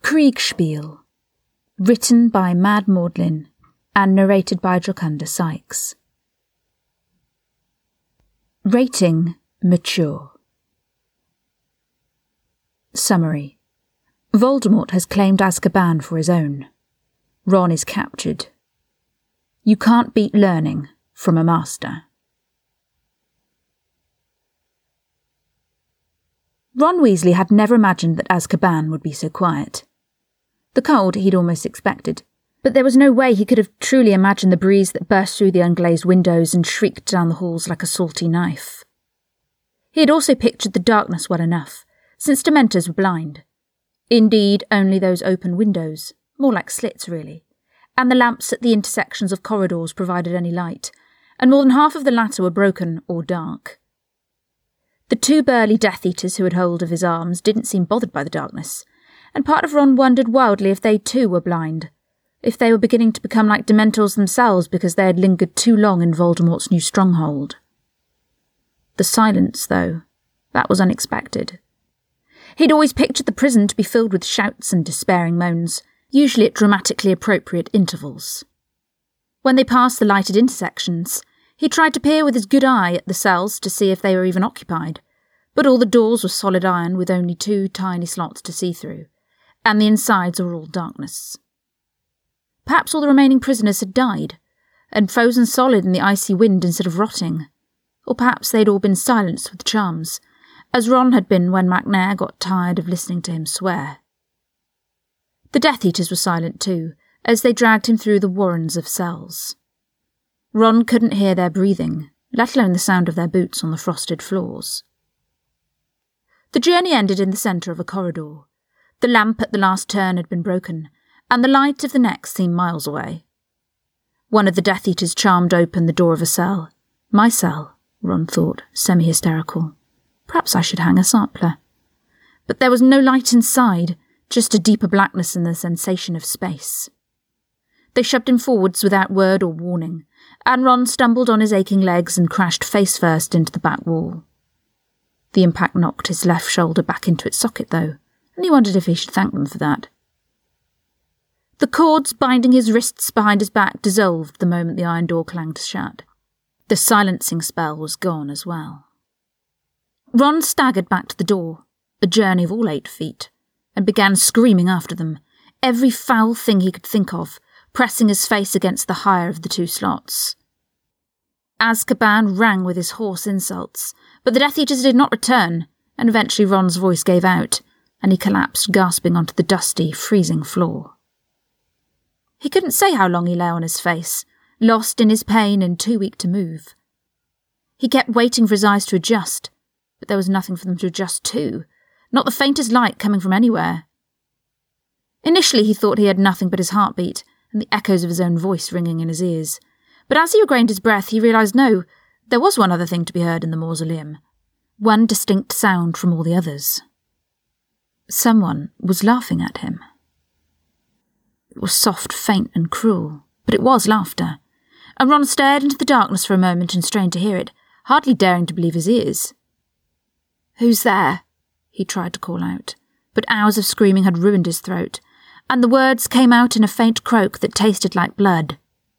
Kriegspiel, written by Mad Maudlin and narrated by Dracunda Sykes. Rating: mature. Summary: Voldemort has claimed Azkaban for his own. Ron is captured. You can't beat learning from a master. Ron Weasley had never imagined that Azkaban would be so quiet. The cold he'd almost expected, but there was no way he could have truly imagined the breeze that burst through the unglazed windows and shrieked down the halls like a salty knife. He had also pictured the darkness well enough, since Dementors were blind. Indeed, only those open windows, more like slits really, and the lamps at the intersections of corridors provided any light, and more than half of the latter were broken or dark. The two burly Death Eaters who had hold of his arms didn't seem bothered by the darkness, and part of Ron wondered wildly if they too were blind, if they were beginning to become like Dementors themselves because they had lingered too long in Voldemort's new stronghold. The silence, though, that was unexpected. He'd always pictured the prison to be filled with shouts and despairing moans, usually at dramatically appropriate intervals. When they passed the lighted intersections, he tried to peer with his good eye at the cells to see if they were even occupied, but all the doors were solid iron with only 2 tiny slots to see through, and the insides were all darkness. Perhaps all the remaining prisoners had died, and frozen solid in the icy wind instead of rotting, or perhaps they'd all been silenced with charms, as Ron had been when McNair got tired of listening to him swear. The Death Eaters were silent too, as they dragged him through the warrens of cells. Ron couldn't hear their breathing, let alone the sound of their boots on the frosted floors. The journey ended in the centre of a corridor. The lamp at the last turn had been broken, and the light of the next seemed miles away. One of the Death Eaters charmed open the door of a cell. My cell, Ron thought, semi-hysterical. Perhaps I should hang a sampler. But there was no light inside, just a deeper blackness and the sensation of space. They shoved him forwards without word or warning, and Ron stumbled on his aching legs and crashed face first into the back wall. The impact knocked his left shoulder back into its socket, though, and he wondered if he should thank them for that. The cords binding his wrists behind his back dissolved the moment the iron door clanged shut. The silencing spell was gone as well. Ron staggered back to the door, a journey of all 8 feet, and began screaming after them, every foul thing he could think of, pressing his face against the higher of the 2 slots. Azkaban rang with his hoarse insults, but the Death Eaters did not return, and eventually Ron's voice gave out, and he collapsed gasping onto the dusty, freezing floor. He couldn't say how long he lay on his face, lost in his pain and too weak to move. He kept waiting for his eyes to adjust, but there was nothing for them to adjust to, not the faintest light coming from anywhere. Initially he thought he had nothing but his heartbeat and the echoes of his own voice ringing in his ears, but as he regained his breath he realised no, there was one other thing to be heard in the mausoleum, one distinct sound from all the others. Someone was laughing at him. It was soft, faint and cruel, but it was laughter, and Ron stared into the darkness for a moment and strained to hear it, hardly daring to believe his ears. "Who's there?" he tried to call out, but hours of screaming had ruined his throat, and the words came out in a faint croak that tasted like blood.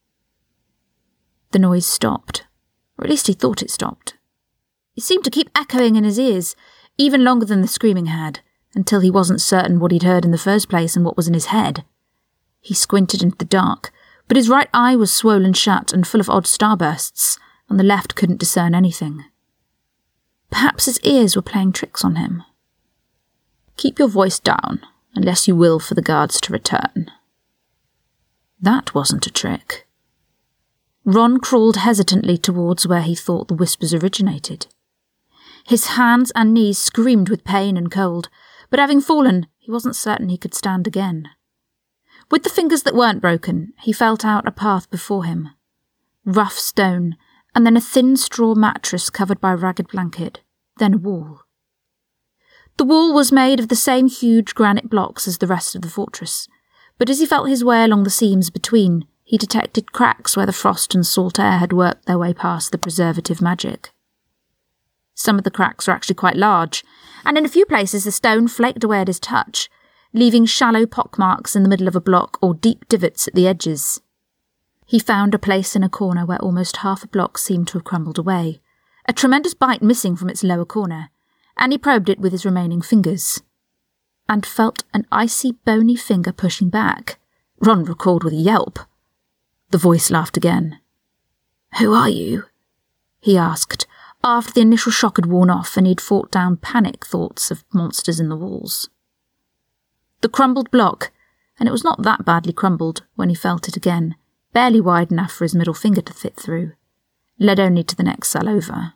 The noise stopped, or at least he thought it stopped. It seemed to keep echoing in his ears, even longer than the screaming had, until he wasn't certain what he'd heard in the first place and what was in his head. He squinted into the dark, but his right eye was swollen shut and full of odd starbursts, and the left couldn't discern anything. Perhaps his ears were playing tricks on him. "Keep your voice down, unless you will for the guards to return." That wasn't a trick. Ron crawled hesitantly towards where he thought the whispers originated. His hands and knees screamed with pain and cold, but having fallen, he wasn't certain he could stand again. With the fingers that weren't broken, he felt out a path before him. Rough stone, and then a thin straw mattress covered by a ragged blanket, then a wall. The wall was made of the same huge granite blocks as the rest of the fortress, but as he felt his way along the seams between, he detected cracks where the frost and salt air had worked their way past the preservative magic. Some of the cracks were actually quite large, and in a few places the stone flaked away at his touch, leaving shallow pockmarks in the middle of a block or deep divots at the edges. He found a place in a corner where almost half a block seemed to have crumbled away, a tremendous bite missing from its lower corner, and he probed it with his remaining fingers, and felt an icy, bony finger pushing back. Ron recalled with a yelp. The voice laughed again. "Who are you?" he asked, after the initial shock had worn off and he'd fought down panic thoughts of monsters in the walls. The crumbled block, and it was not that badly crumbled when he felt it again, barely wide enough for his middle finger to fit through, led only to the next cell over.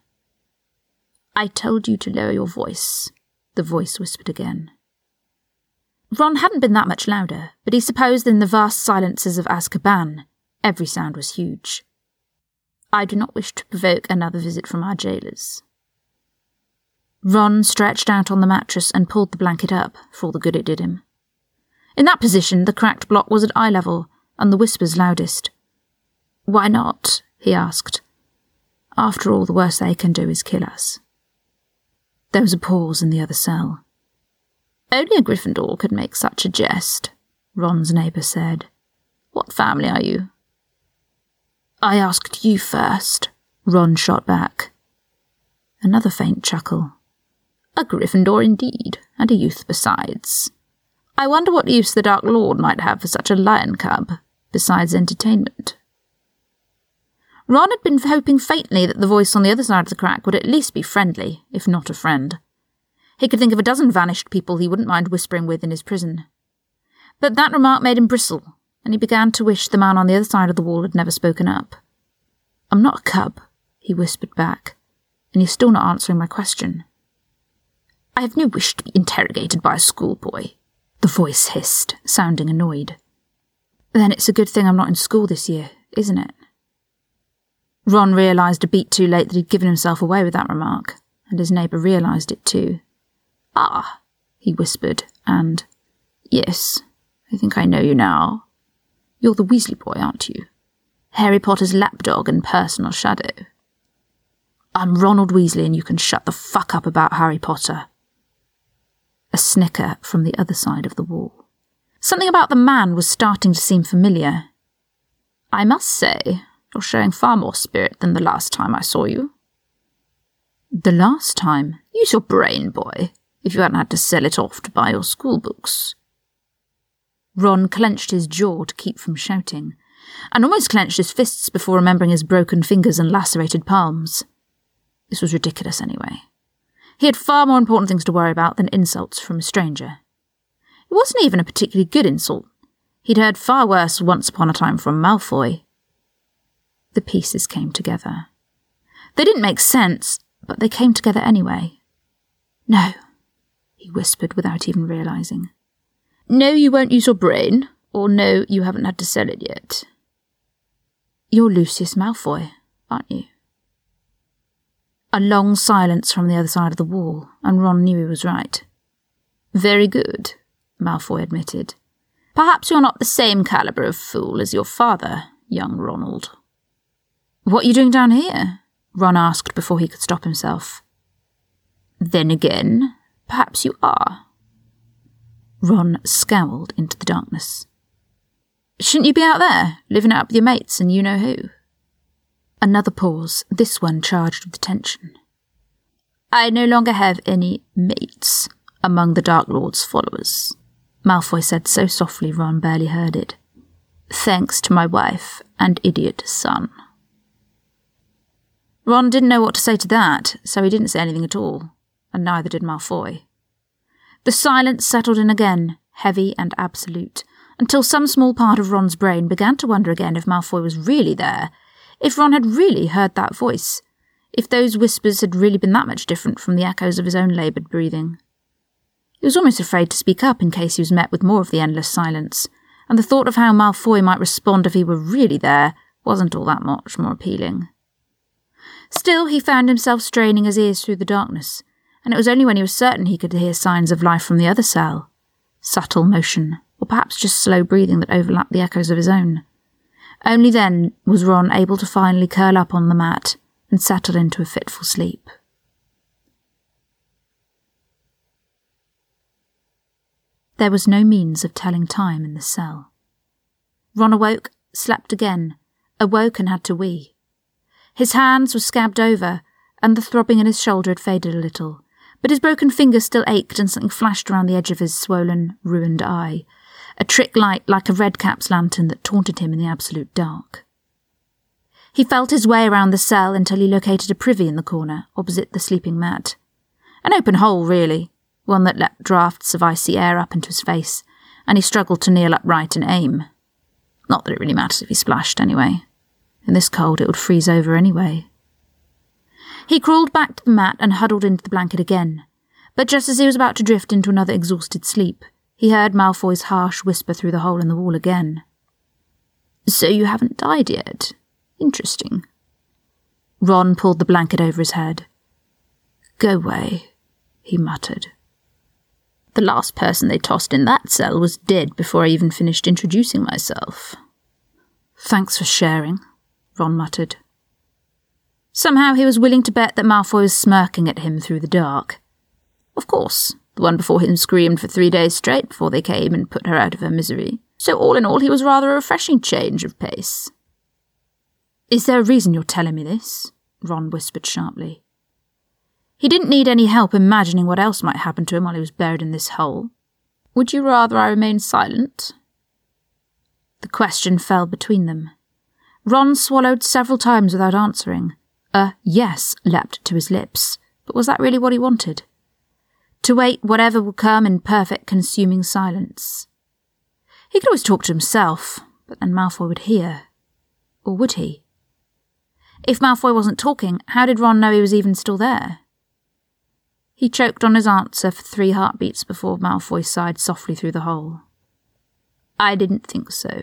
"I told you to lower your voice," the voice whispered again. Ron hadn't been that much louder, but he supposed in the vast silences of Azkaban, every sound was huge. "I do not wish to provoke another visit from our jailers." Ron stretched out on the mattress and pulled the blanket up, for all the good it did him. In that position, the cracked block was at eye level, and the whispers loudest. "Why not?" he asked. "After all, the worst they can do is kill us." There was a pause in the other cell. "Only a Gryffindor could make such a jest," Ron's neighbour said. "What family are you?" "I asked you first," Ron shot back. Another faint chuckle. "A Gryffindor indeed, and a youth besides. I wonder what use the Dark Lord might have for such a lion cub, besides entertainment." Ron had been hoping faintly that the voice on the other side of the crack would at least be friendly, if not a friend. He could think of a dozen vanished people he wouldn't mind whispering with in his prison. But that remark made him bristle, and he began to wish the man on the other side of the wall had never spoken up. "I'm not a cub," he whispered back, "and you're still not answering my question." "I have no wish to be interrogated by a schoolboy," the voice hissed, sounding annoyed. "Then it's a good thing I'm not in school this year, isn't it?" Ron realised a beat too late that he'd given himself away with that remark, and his neighbour realised it too. "Ah," he whispered, and, "Yes, I think I know you now. You're the Weasley boy, aren't you? Harry Potter's lapdog and personal shadow." "I'm Ronald Weasley, and you can shut the fuck up about Harry Potter." A snicker from the other side of the wall. Something about the man was starting to seem familiar. "I must say, you're showing far more spirit than the last time I saw you." "The last time?" "Use your brain, boy, if you hadn't had to sell it off to buy your school books." Ron clenched his jaw to keep from shouting, and almost clenched his fists before remembering his broken fingers and lacerated palms. This was ridiculous anyway. He had far more important things to worry about than insults from a stranger. It wasn't even a particularly good insult. He'd heard far worse once upon a time from Malfoy. The pieces came together. They didn't make sense, but they came together anyway. "No," he whispered without even realising. "No, you won't use your brain, or no, you haven't had to sell it yet." "You're Lucius Malfoy, aren't you?" A long silence from the other side of the wall, and Ron knew he was right. "Very good," Malfoy admitted. "Perhaps you're not the same calibre of fool as your father, young Ronald." "What are you doing down here?" Ron asked before he could stop himself. "Then again, perhaps you are." Ron scowled into the darkness. "Shouldn't you be out there, living it up with your mates and you-know-who?" Another pause, this one charged with tension. "I no longer have any mates among the Dark Lord's followers," Malfoy said so softly Ron barely heard it. "Thanks to my wife and idiot son." Ron didn't know what to say to that, so he didn't say anything at all, and neither did Malfoy. The silence settled in again, heavy and absolute, until some small part of Ron's brain began to wonder again if Malfoy was really there, if Ron had really heard that voice, if those whispers had really been that much different from the echoes of his own laboured breathing. He was almost afraid to speak up in case he was met with more of the endless silence, and the thought of how Malfoy might respond if he were really there wasn't all that much more appealing. Still, he found himself straining his ears through the darkness, and it was only when he was certain he could hear signs of life from the other cell, subtle motion, or perhaps just slow breathing that overlapped the echoes of his own. Only then was Ron able to finally curl up on the mat and settle into a fitful sleep. There was no means of telling time in the cell. Ron awoke, slept again, awoke and had to wee. His hands were scabbed over, and the throbbing in his shoulder had faded a little, but his broken finger still ached and something flashed around the edge of his swollen, ruined eye, a trick light like a redcap's lantern that taunted him in the absolute dark. He felt his way around the cell until he located a privy in the corner, opposite the sleeping mat. An open hole, really, one that let draughts of icy air up into his face, and he struggled to kneel upright and aim. Not that it really mattered if he splashed, anyway. In this cold it would freeze over anyway. He crawled back to the mat and huddled into the blanket again, but just as he was about to drift into another exhausted sleep, he heard Malfoy's harsh whisper through the hole in the wall again. "So you haven't died yet? Interesting." Ron pulled the blanket over his head. "Go away," he muttered. "The last person they tossed in that cell was dead before I even finished introducing myself." "Thanks for sharing," Ron muttered. Somehow he was willing to bet that Malfoy was smirking at him through the dark. Of course, the one before him screamed for 3 days straight before they came and put her out of her misery, so all in all he was rather a refreshing change of pace. "Is there a reason you're telling me this?" Ron whispered sharply. He didn't need any help imagining what else might happen to him while he was buried in this hole. "Would you rather I remain silent?" The question fell between them. Ron swallowed several times without answering. A yes leapt to his lips, but was that really what he wanted? To wait whatever would come in perfect consuming silence. He could always talk to himself, but then Malfoy would hear. Or would he? If Malfoy wasn't talking, how did Ron know he was even still there? He choked on his answer for 3 heartbeats before Malfoy sighed softly through the hole. "I didn't think so."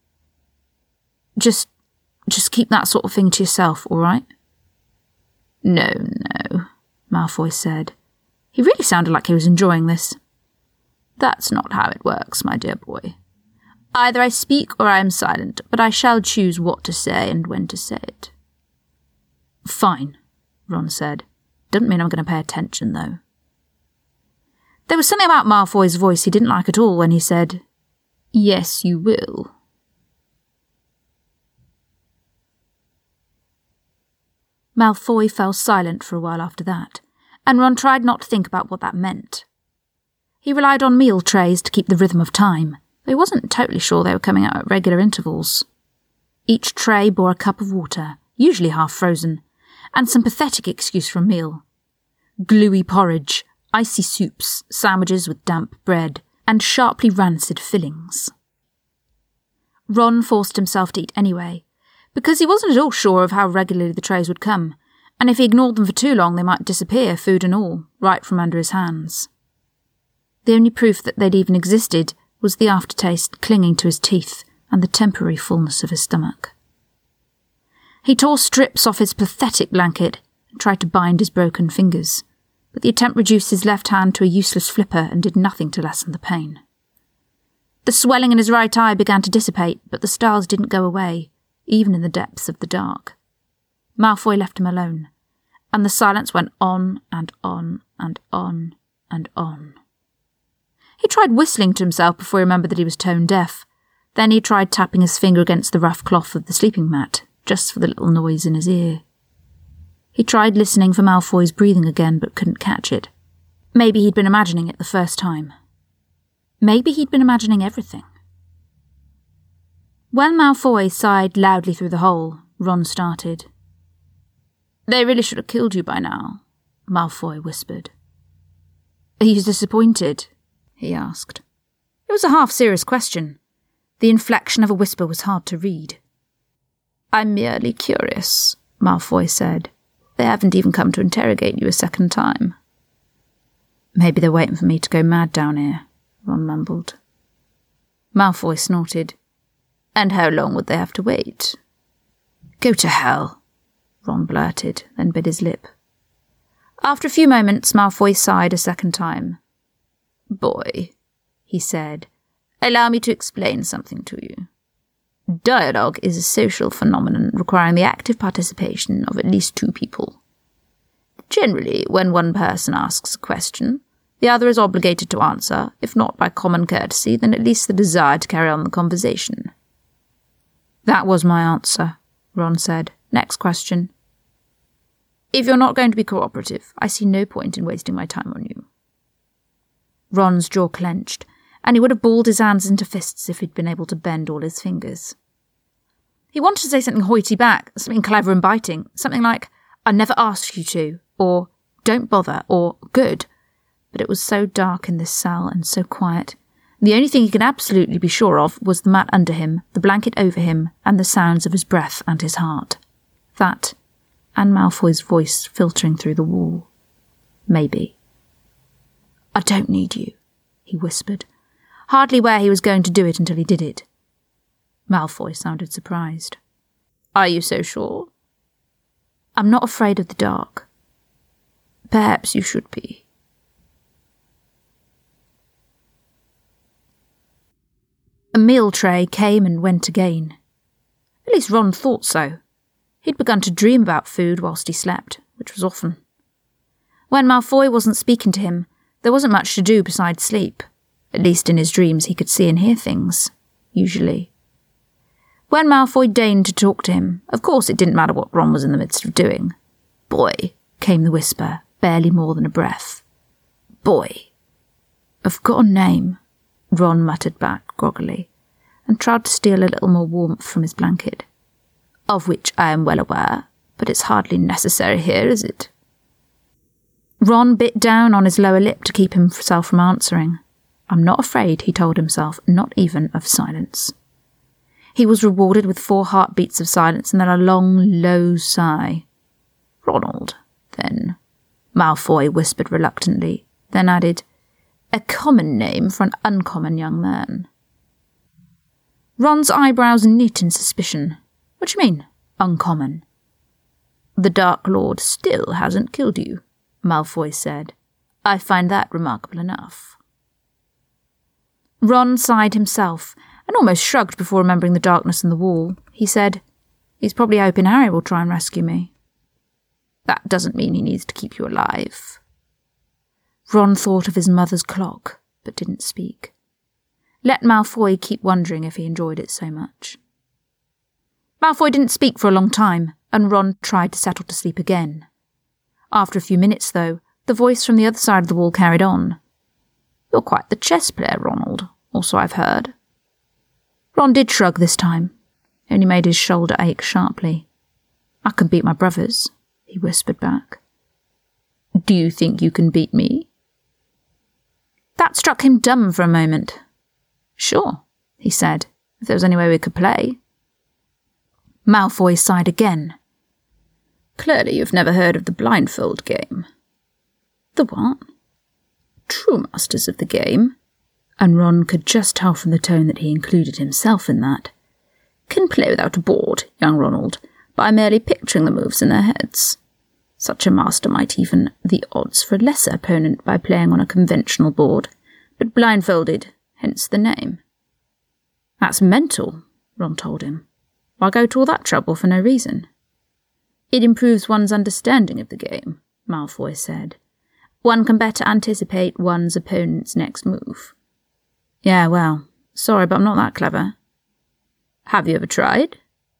Just keep that sort of thing to yourself, all right?" No, Malfoy said. He really sounded like he was enjoying this. "That's not how it works, my dear boy. Either I speak or I am silent, but I shall choose what to say and when to say it." "Fine," Ron said. "Doesn't mean I'm going to pay attention, though." There was something about Malfoy's voice he didn't like at all when he said, "Yes, you will." Malfoy fell silent for a while after that, and Ron tried not to think about what that meant. He relied on meal trays to keep the rhythm of time, though he wasn't totally sure they were coming out at regular intervals. Each tray bore a cup of water, usually half frozen, and some pathetic excuse for a meal. Gluey porridge, icy soups, sandwiches with damp bread, and sharply rancid fillings. Ron forced himself to eat anyway, because he wasn't at all sure of how regularly the trays would come, and if he ignored them for too long they might disappear, food and all, right from under his hands. The only proof that they'd even existed was the aftertaste clinging to his teeth and the temporary fullness of his stomach. He tore strips off his pathetic blanket and tried to bind his broken fingers, but the attempt reduced his left hand to a useless flipper and did nothing to lessen the pain. The swelling in his right eye began to dissipate, but the stars didn't go away, even in the depths of the dark. Malfoy left him alone, and the silence went on and on and on and on. He tried whistling to himself before he remembered that he was tone deaf. Then he tried tapping his finger against the rough cloth of the sleeping mat, just for the little noise in his ear. He tried listening for Malfoy's breathing again, but couldn't catch it. Maybe he'd been imagining it the first time. Maybe he'd been imagining everything. When Malfoy sighed loudly through the hole, Ron started. "They really should have killed you by now," Malfoy whispered. "Are you disappointed?" he asked. It was a half-serious question. The inflection of a whisper was hard to read. "I'm merely curious," Malfoy said. "They haven't even come to interrogate you a second time." "Maybe they're waiting for me to go mad down here," Ron mumbled. Malfoy snorted. "And how long would they have to wait?" "Go to hell," Ron blurted, then bit his lip. After a few moments, Malfoy sighed a second time. "Boy," he said, "allow me to explain something to you. Dialogue is a social phenomenon requiring the active participation of at least 2 people. Generally, when one person asks a question, The other is obligated to answer, if not by common courtesy, then at least the desire to carry on the conversation. That was my answer, Ron said. Next question. If you're not going to be cooperative, I see no point in wasting my time on you. Ron's jaw clenched, and he would have balled his hands into fists if he'd been able to bend all his fingers. He wanted to say something hoity back, something clever and biting, something like, I never asked you to, or don't bother, or good. But it was so dark in this cell and so quiet. The only thing he could absolutely be sure of was the mat under him, the blanket over him, and the sounds of his breath and his heart. That, and Malfoy's voice filtering through the wall. Maybe. I don't need you, he whispered, hardly where he was going to do it until he did it. Malfoy sounded surprised. Are you so sure? I'm not afraid of the dark. Perhaps you should be. A meal tray came and went again. At least Ron thought so. He'd begun to dream about food whilst he slept, which was often. When Malfoy wasn't speaking to him, there wasn't much to do besides sleep. At least in his dreams he could see and hear things, usually. When Malfoy deigned to talk to him, of course it didn't matter what Ron was in the midst of doing. Boy, came the whisper, barely more than a breath. Boy. I've got a name, Ron muttered back groggily, and tried to steal a little more warmth from his blanket. Of which I am well aware, but it's hardly necessary here, is it? Ron bit down on his lower lip to keep himself from answering. I'm not afraid, he told himself, not even of silence. He was rewarded with 4 heartbeats of silence and then a long, low sigh. Ronald, then, Malfoy whispered reluctantly, then added, a common name for an uncommon young man. Ron's eyebrows knit in suspicion. What do you mean, uncommon? The Dark Lord still hasn't killed you, Malfoy said. I find that remarkable enough. Ron sighed himself, and almost shrugged before remembering the darkness in the wall. He said, he's probably hoping Harry will try and rescue me. That doesn't mean he needs to keep you alive. Ron thought of his mother's clock, but didn't speak. Let Malfoy keep wondering if he enjoyed it so much. Malfoy didn't speak for a long time, and Ron tried to settle to sleep again. After a few minutes, though, the voice from the other side of the wall carried on. You're quite the chess player, Ronald, or so I've heard. Ron did shrug this time, only made his shoulder ache sharply. I can beat my brothers, he whispered back. Do you think you can beat me? That struck him dumb for a moment. Sure, he said, if there was any way we could play. Malfoy sighed again. Clearly you've never heard of the blindfold game. The what? True masters of the game, and Ron could just tell from the tone that he included himself in that, can play without a board, young Ronald, by merely picturing the moves in their heads. Such a master might even the odds for a lesser opponent by playing on a conventional board, but blindfolded, hence the name. That's mental, Ron told him. Why go to all that trouble for no reason? It improves one's understanding of the game, Malfoy said. One can better anticipate one's opponent's next move. Yeah, well, sorry, but I'm not that clever. Have you ever tried?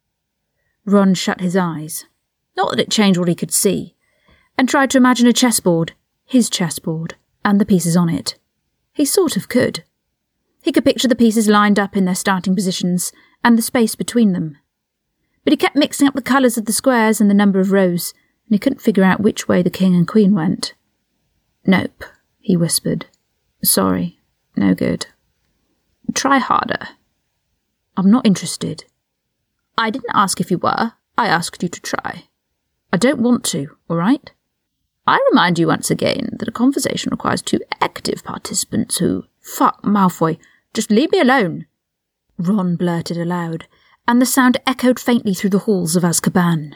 Ron shut his eyes. Not that it changed what he could see, and tried to imagine a chessboard, his chessboard, and the pieces on it. He sort of could. He could picture the pieces lined up in their starting positions, and the space between them. But he kept mixing up the colours of the squares and the number of rows, and he couldn't figure out which way the king and queen went. Nope, he whispered. Sorry, no good. Try harder. I'm not interested. I didn't ask if you were, I asked you to try. I don't want to, all right? I remind you once again that a conversation requires 2 active participants who... Fuck, Malfoy, just leave me alone. Ron blurted aloud, and the sound echoed faintly through the halls of Azkaban.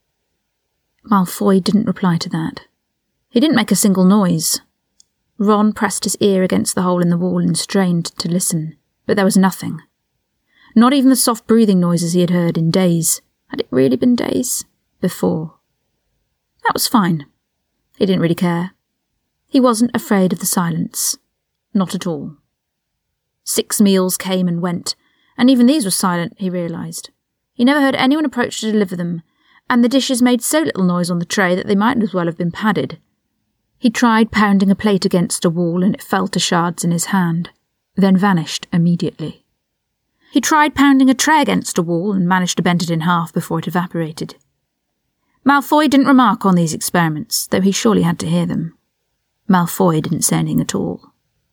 Malfoy didn't reply to that. He didn't make a single noise. Ron pressed his ear against the hole in the wall and strained to listen, but there was nothing. Not even the soft breathing noises he had heard in days. Had it really been days? Before. That was fine. He didn't really care. He wasn't afraid of the silence. Not at all. 6 meals came and went, and even these were silent, he realised. He never heard anyone approach to deliver them, and the dishes made so little noise on the tray that they might as well have been padded. He tried pounding a plate against a wall and it fell to shards in his hand, then vanished immediately. He tried pounding a tray against a wall and managed to bend it in half before it evaporated. Malfoy didn't remark on these experiments, though he surely had to hear them. Malfoy didn't say anything at all.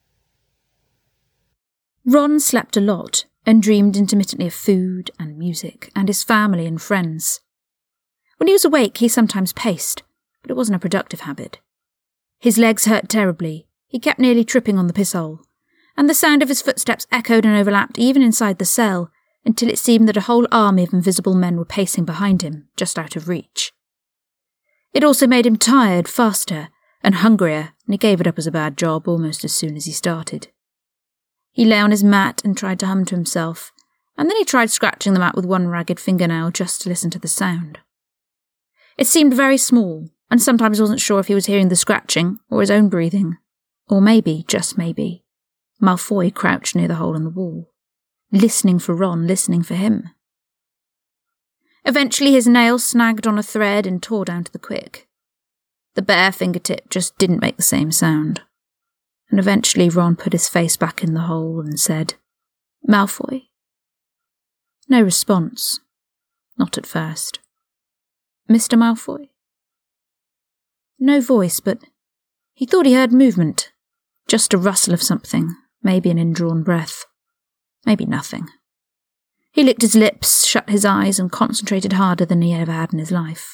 Ron slept a lot and dreamed intermittently of food and music and his family and friends. When he was awake, he sometimes paced, but it wasn't a productive habit. His legs hurt terribly, he kept nearly tripping on the pisshole, and the sound of his footsteps echoed and overlapped even inside the cell, until it seemed that a whole army of invisible men were pacing behind him, just out of reach. It also made him tired faster and hungrier, and he gave it up as a bad job almost as soon as he started. He lay on his mat and tried to hum to himself, and then he tried scratching the mat with one ragged fingernail just to listen to the sound. It seemed very small, and sometimes he wasn't sure if he was hearing the scratching or his own breathing. Or maybe, just maybe, Malfoy crouched near the hole in the wall, listening for Ron, listening for him. Eventually his nail snagged on a thread and tore down to the quick. The bare fingertip just didn't make the same sound. And eventually Ron put his face back in the hole and said, "Malfoy?" No response. Not at first. "Mr. Malfoy?" No voice, but he thought he heard movement. Just a rustle of something, maybe an indrawn breath. Maybe nothing. He licked his lips, shut his eyes, and concentrated harder than he ever had in his life.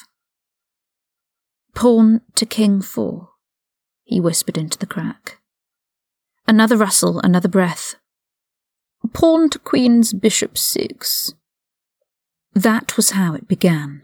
"Pawn to King 4, he whispered into the crack. Another rustle, another breath. "Pawn to Queen's Bishop 6. That was how it began.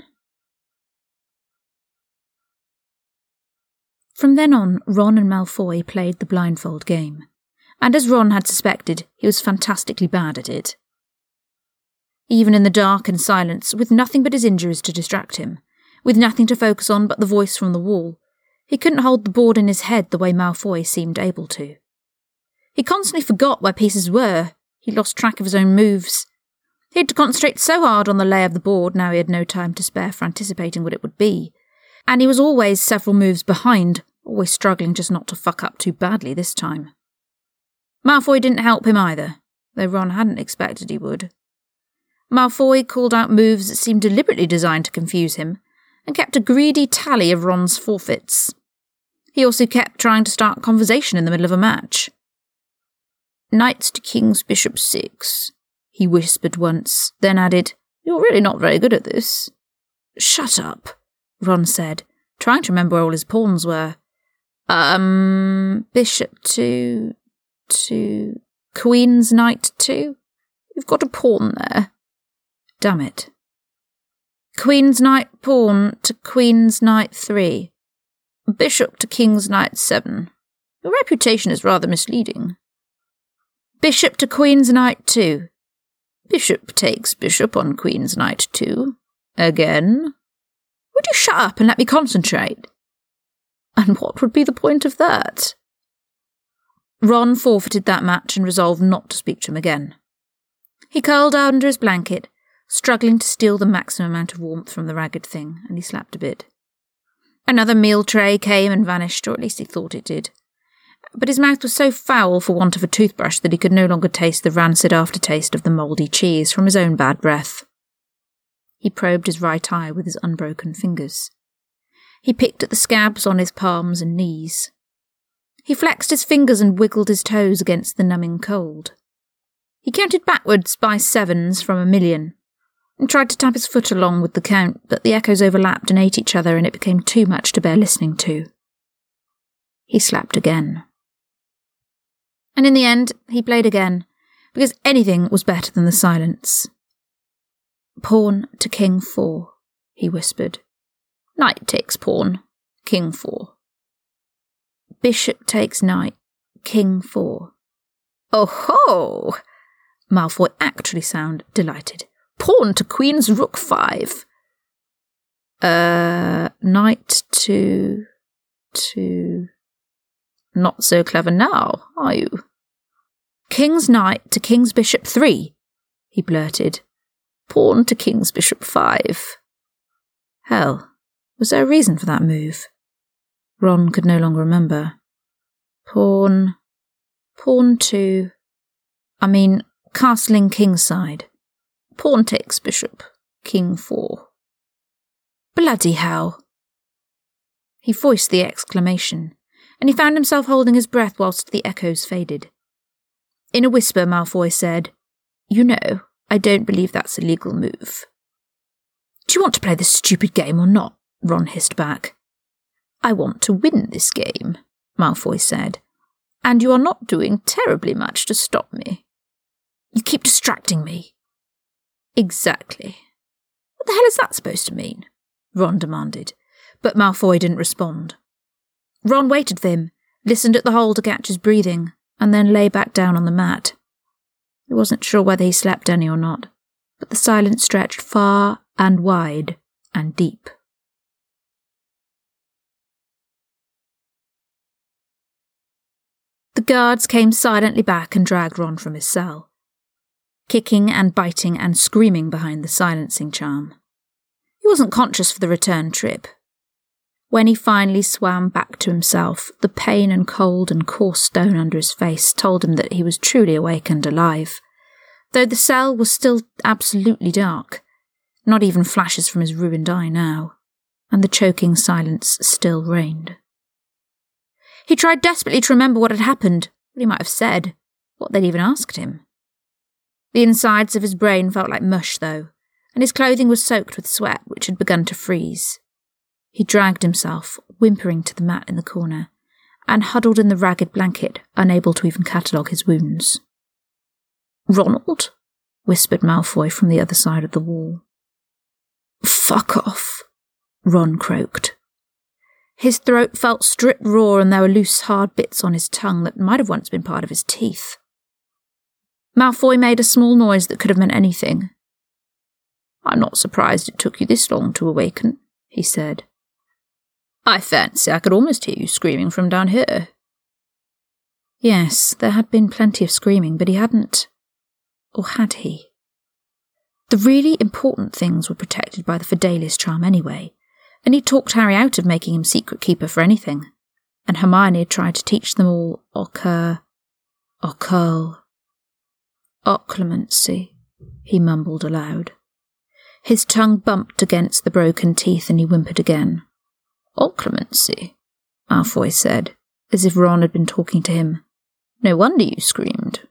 From then on, Ron and Malfoy played the blindfold game, and as Ron had suspected, he was fantastically bad at it. Even in the dark and silence, with nothing but his injuries to distract him, with nothing to focus on but the voice from the wall, he couldn't hold the board in his head the way Malfoy seemed able to. He constantly forgot where pieces were, he lost track of his own moves. He had to concentrate so hard on the lay of the board now he had no time to spare for anticipating what it would be, and he was always several moves behind, always struggling just not to fuck up too badly this time. Malfoy didn't help him either, though Ron hadn't expected he would. Malfoy called out moves that seemed deliberately designed to confuse him, and kept a greedy tally of Ron's forfeits. He also kept trying to start conversation in the middle of a match. "Knights to King's Bishop 6, he whispered once, then added, "You're really not very good at this." "Shut up," Ron said, trying to remember where all his pawns were. Bishop to Queen's Knight 2? You've got a pawn there." Damn it. "Queen's Knight pawn to Queen's Knight 3. Bishop to King's Knight 7. Your reputation is rather misleading." "Bishop to Queen's Knight 2. Bishop takes bishop on Queen's Knight 2. Again. Would you shut up and let me concentrate?" "And what would be the point of that?" Ron forfeited that match and resolved not to speak to him again. He curled under his blanket, struggling to steal the maximum amount of warmth from the ragged thing, and he slept a bit. Another meal tray came and vanished, or at least he thought it did. But his mouth was so foul for want of a toothbrush that he could no longer taste the rancid aftertaste of the mouldy cheese from his own bad breath. He probed his right eye with his unbroken fingers. He picked at the scabs on his palms and knees. He flexed his fingers and wiggled his toes against the numbing cold. He counted backwards by 7s from 1,000,000, and tried to tap his foot along with the count, but the echoes overlapped and ate each other, and it became too much to bear listening to. He slept again. And in the end, he played again, because anything was better than the silence. "Pawn to King 4, he whispered. "Knight takes pawn, King 4. "Bishop takes knight, King 4. "Oh ho!" Malfoy actually sounded delighted. "Pawn to Queen's Rook 5. Knight to... Not so clever now, are you? King's knight to king's bishop 3, he blurted. Pawn to king's bishop 5. Hell, was there a reason for that move? Ron could no longer remember. Pawn to... castling king's side. Pawn takes bishop, king 4. Bloody hell! He voiced the exclamation, and he found himself holding his breath whilst the echoes faded. In a whisper, Malfoy said, You know, I don't believe that's a legal move. Do you want to play this stupid game or not? Ron hissed back. I want to win this game, Malfoy said, and you are not doing terribly much to stop me. You keep distracting me. Exactly. What the hell is that supposed to mean? Ron demanded, but Malfoy didn't respond. Ron waited for him, listened at the hole to catch his breathing, and then lay back down on the mat. He wasn't sure whether he slept any or not, but the silence stretched far and wide and deep. The guards came silently back and dragged Ron from his cell, kicking and biting and screaming behind the silencing charm. He wasn't conscious for the return trip. When he finally swam back to himself, the pain and cold and coarse stone under his face told him that he was truly awake and alive, though the cell was still absolutely dark, not even flashes from his ruined eye now, and the choking silence still reigned. He tried desperately to remember what had happened, what he might have said, what they'd even asked him. The insides of his brain felt like mush, though, and his clothing was soaked with sweat which had begun to freeze. He dragged himself, whimpering, to the mat in the corner, and huddled in the ragged blanket, unable to even catalogue his wounds. "Ronald?" whispered Malfoy from the other side of the wall. "Fuck off," Ron croaked. His throat felt stripped raw and there were loose, hard bits on his tongue that might have once been part of his teeth. Malfoy made a small noise that could have meant anything. "I'm not surprised it took you this long to awaken," he said. "I fancy I could almost hear you screaming from down here." Yes, there had been plenty of screaming, but he hadn't... Or had he? The really important things were protected by the Fidelius charm anyway, and he talked Harry out of making him secret keeper for anything, and Hermione had tried to teach them all occlumency, he mumbled aloud. His tongue bumped against the broken teeth and he whimpered again. "Occlumency," Malfoy said, as if Ron had been talking to him. "No wonder you screamed."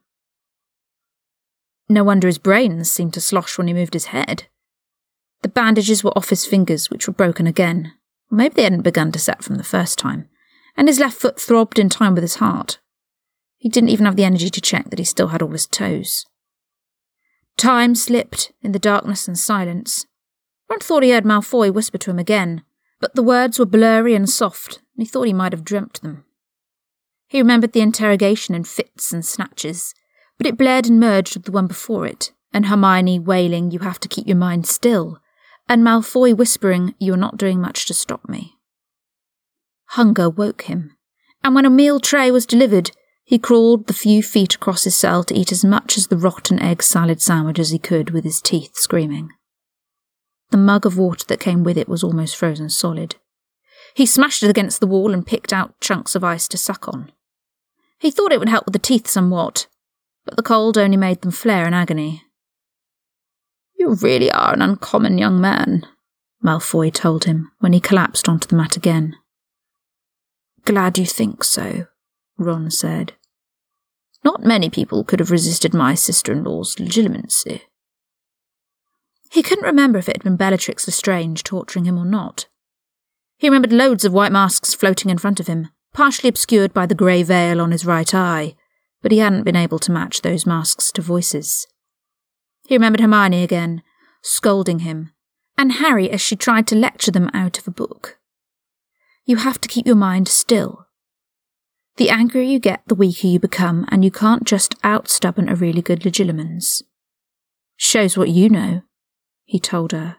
No wonder his brains seemed to slosh when he moved his head. The bandages were off his fingers, which were broken again. Maybe they hadn't begun to set from the first time, and his left foot throbbed in time with his heart. He didn't even have the energy to check that he still had all his toes. Time slipped in the darkness and silence. Ron thought he heard Malfoy whisper to him again, but the words were blurry and soft, and he thought he might have dreamt them. He remembered the interrogation in fits and snatches, but it blurred and merged with the one before it, and Hermione wailing, "You have to keep your mind still," and Malfoy whispering, "You're not doing much to stop me." Hunger woke him, and when a meal tray was delivered, he crawled the few feet across his cell to eat as much as the rotten egg salad sandwich as he could with his teeth screaming. The mug of water that came with it was almost frozen solid. He smashed it against the wall and picked out chunks of ice to suck on. He thought it would help with the teeth somewhat, but the cold only made them flare in agony. "You really are an uncommon young man," Malfoy told him when he collapsed onto the mat again. "Glad you think so," Ron said. "Not many people could have resisted my sister-in-law's legitimacy." He couldn't remember if it had been Bellatrix Lestrange torturing him or not. He remembered loads of white masks floating in front of him, partially obscured by the grey veil on his right eye, but he hadn't been able to match those masks to voices. He remembered Hermione again, scolding him, and Harry as she tried to lecture them out of a book. You have to keep your mind still. The angrier you get, the weaker you become, and you can't just out-stubborn a really good Legilimens. Shows what you know, he told her.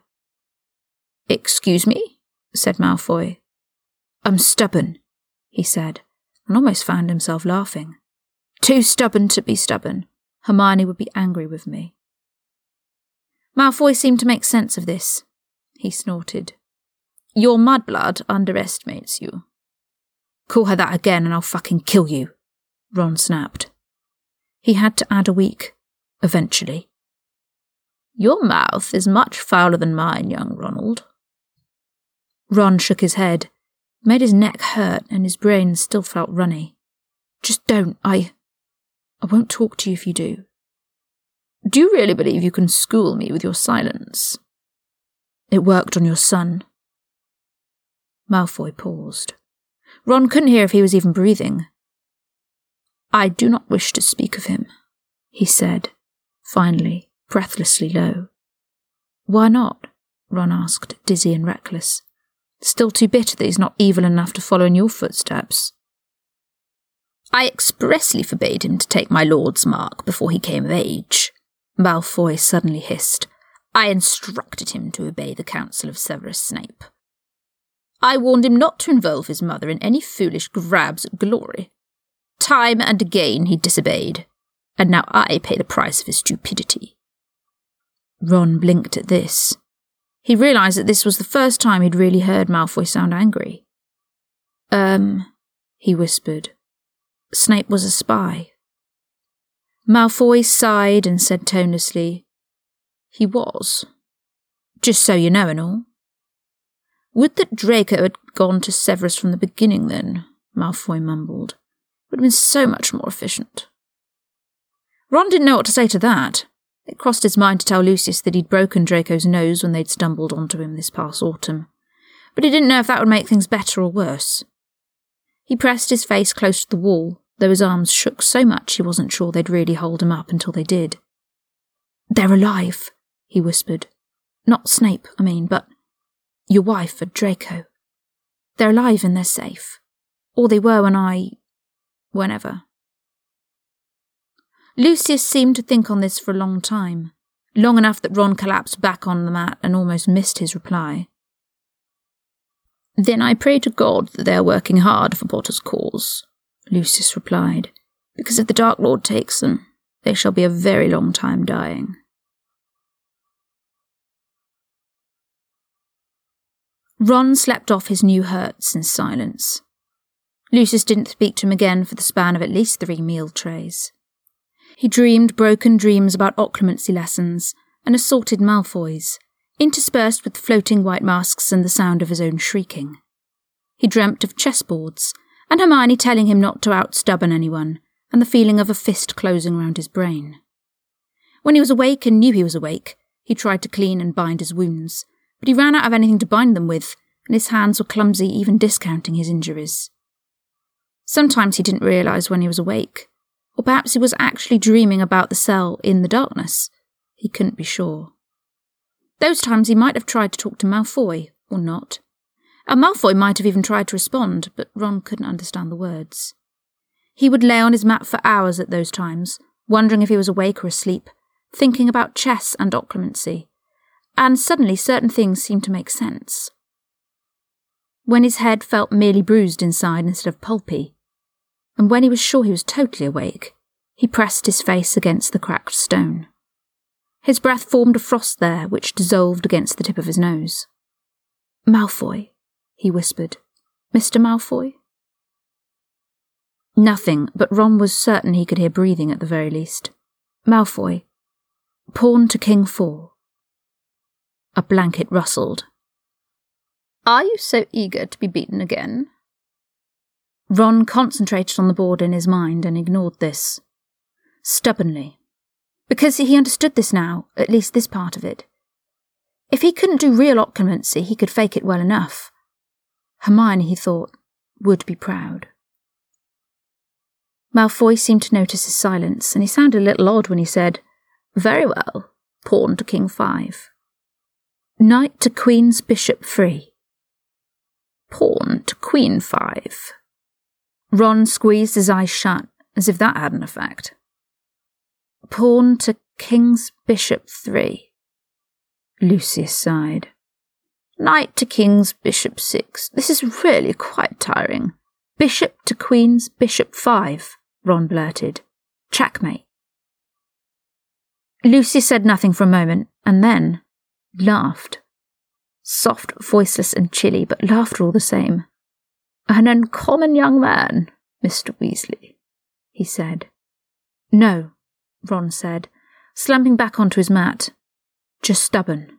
"Excuse me?" said Malfoy. "I'm stubborn," he said, and almost found himself laughing. Too stubborn to be stubborn. Hermione would be angry with me. Malfoy seemed to make sense of this. He snorted. Your mudblood underestimates you. Call her that again and I'll fucking kill you, Ron snapped. He had to add a week, eventually. Your mouth is much fouler than mine, young Ronald. Ron shook his head, made his neck hurt and his brain still felt runny. Just don't, I won't talk to you if you do. Do you really believe you can school me with your silence? It worked on your son. Malfoy paused. Ron couldn't hear if he was even breathing. I do not wish to speak of him, he said, finally, breathlessly low. Why not? Ron asked, dizzy and reckless. Still too bitter that he's not evil enough to follow in your footsteps. I expressly forbade him to take my lord's mark before he came of age, Malfoy suddenly hissed. I instructed him to obey the counsel of Severus Snape. I warned him not to involve his mother in any foolish grabs at glory. Time and again he disobeyed, and now I pay the price of his stupidity. Ron blinked at this. He realised that this was the first time he'd really heard Malfoy sound angry. He whispered. Snape was a spy. Malfoy sighed and said tonelessly, He was. Just so you know and all. Would that Draco had gone to Severus from the beginning then, Malfoy mumbled. Would have been so much more efficient. Ron didn't know what to say to that. It crossed his mind to tell Lucius that he'd broken Draco's nose when they'd stumbled onto him this past autumn, but he didn't know if that would make things better or worse. He pressed his face close to the wall, though his arms shook so much he wasn't sure they'd really hold him up until they did. They're alive, he whispered. Not Snape, I mean, but your wife and Draco. They're alive and they're safe. Or they were whenever. Lucius seemed to think on this for a long time, long enough that Ron collapsed back on the mat and almost missed his reply. Then I pray to God that they are working hard for Potter's cause, Lucius replied, because if the Dark Lord takes them, they shall be a very long time dying. Ron slept off his new hurts in silence. Lucius didn't speak to him again for the span of at least 3 meal trays. He dreamed broken dreams about occlumency lessons and assaulted Malfoys, interspersed with floating white masks and the sound of his own shrieking. He dreamt of chessboards, and Hermione telling him not to out-stubborn anyone, and the feeling of a fist closing round his brain. When he was awake and knew he was awake, he tried to clean and bind his wounds, but he ran out of anything to bind them with, and his hands were clumsy even discounting his injuries. Sometimes he didn't realise when he was awake, or perhaps he was actually dreaming about the cell in the darkness. He couldn't be sure. Those times he might have tried to talk to Malfoy, or not. And Malfoy might have even tried to respond, but Ron couldn't understand the words. He would lay on his mat for hours at those times, wondering if he was awake or asleep, thinking about chess and occlumency, and suddenly certain things seemed to make sense. When his head felt merely bruised inside instead of pulpy, and when he was sure he was totally awake, he pressed his face against the cracked stone. His breath formed a frost there, which dissolved against the tip of his nose. Malfoy, he whispered. Mr. Malfoy? Nothing, but Ron was certain he could hear breathing at the very least. Malfoy. Pawn to King 4. A blanket rustled. Are you so eager to be beaten again? Ron concentrated on the board in his mind and ignored this. Stubbornly. Because he understood this now, at least this part of it. If he couldn't do real occlumency, he could fake it well enough. Hermione, he thought, would be proud. Malfoy seemed to notice his silence, and he sounded a little odd when he said, Very well, pawn to King 5. Knight to Queen's Bishop 3. Pawn to Queen 5. Ron squeezed his eyes shut, as if that had an effect. Pawn to King's Bishop 3. Lucius sighed. Knight to King's Bishop 6. This is really quite tiring. Bishop to Queen's Bishop 5, Ron blurted. Checkmate. Lucius said nothing for a moment, and then laughed. Soft, voiceless and chilly, but laughter all the same. An uncommon young man, Mr. Weasley, he said. No, Ron said, slumping back onto his mat. Just stubborn.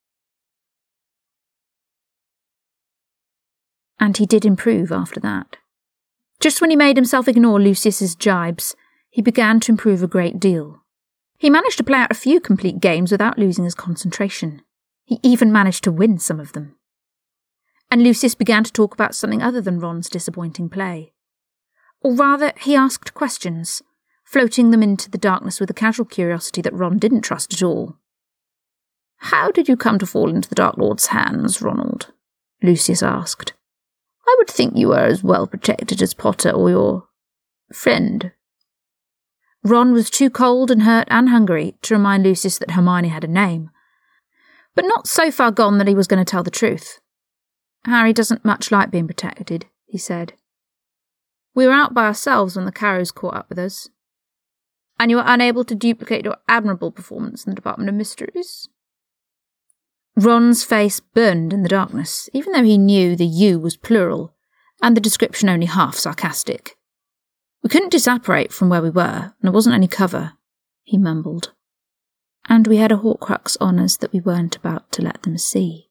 And he did improve after that. Just when he made himself ignore Lucius's jibes, he began to improve a great deal. He managed to play out a few complete games without losing his concentration. He even managed to win some of them. And Lucius began to talk about something other than Ron's disappointing play. Or rather, he asked questions, floating them into the darkness with a casual curiosity that Ron didn't trust at all. How did you come to fall into the Dark Lord's hands, Ronald? Lucius asked. I would think you were as well protected as Potter or your friend. Ron was too cold and hurt and hungry to remind Lucius that Hermione had a name, but not so far gone that he was going to tell the truth. Harry doesn't much like being protected, he said. We were out by ourselves when the Carrows caught up with us. And you were unable to duplicate your admirable performance in the Department of Mysteries? Ron's face burned in the darkness, even though he knew the you was plural, and the description only half sarcastic. We couldn't disapparate from where we were, and there wasn't any cover, he mumbled. And we had a Horcrux on us that we weren't about to let them see.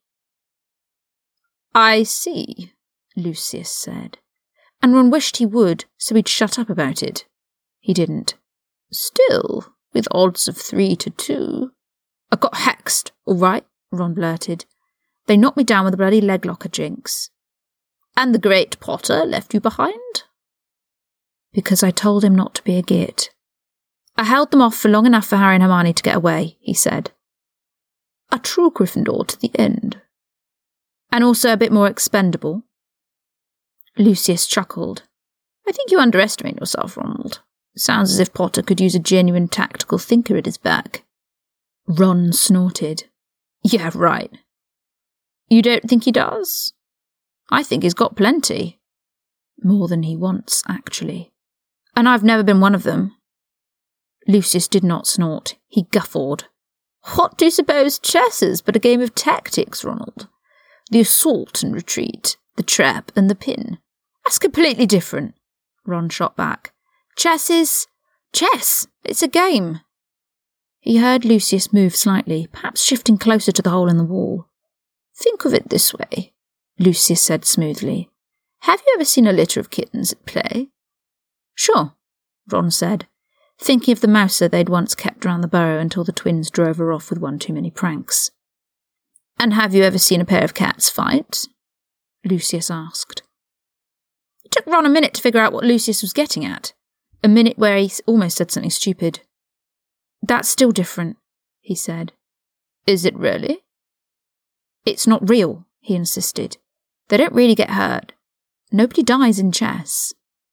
I see, Lucius said, and Ron wished he would, so he'd shut up about it. He didn't. Still, with odds of 3 to 2. I got hexed, all right, Ron blurted. They knocked me down with a bloody leg locker, Jinx. And the great Potter left you behind? Because I told him not to be a git. I held them off for long enough for Harry and Hermione to get away, he said. A true Gryffindor to the end. And also a bit more expendable. Lucius chuckled. I think you underestimate yourself, Ronald. It sounds as if Potter could use a genuine tactical thinker at his back. Ron snorted. Yeah, right. You don't think he does? I think he's got plenty. More than he wants, actually. And I've never been one of them. Lucius did not snort. He guffawed. What do you suppose chess is but a game of tactics, Ronald? The assault and retreat, the trap and the pin. That's completely different, Ron shot back. Chess is chess. It's a game. He heard Lucius move slightly, perhaps shifting closer to the hole in the wall. Think of it this way, Lucius said smoothly. Have you ever seen a litter of kittens at play? Sure, Ron said, thinking of the mouser they'd once kept round the burrow until the twins drove her off with one too many pranks. And have you ever seen a pair of cats fight? Lucius asked. It took Ron a minute to figure out what Lucius was getting at. A minute where he almost said something stupid. That's still different, he said. Is it really? It's not real, he insisted. They don't really get hurt. Nobody dies in chess.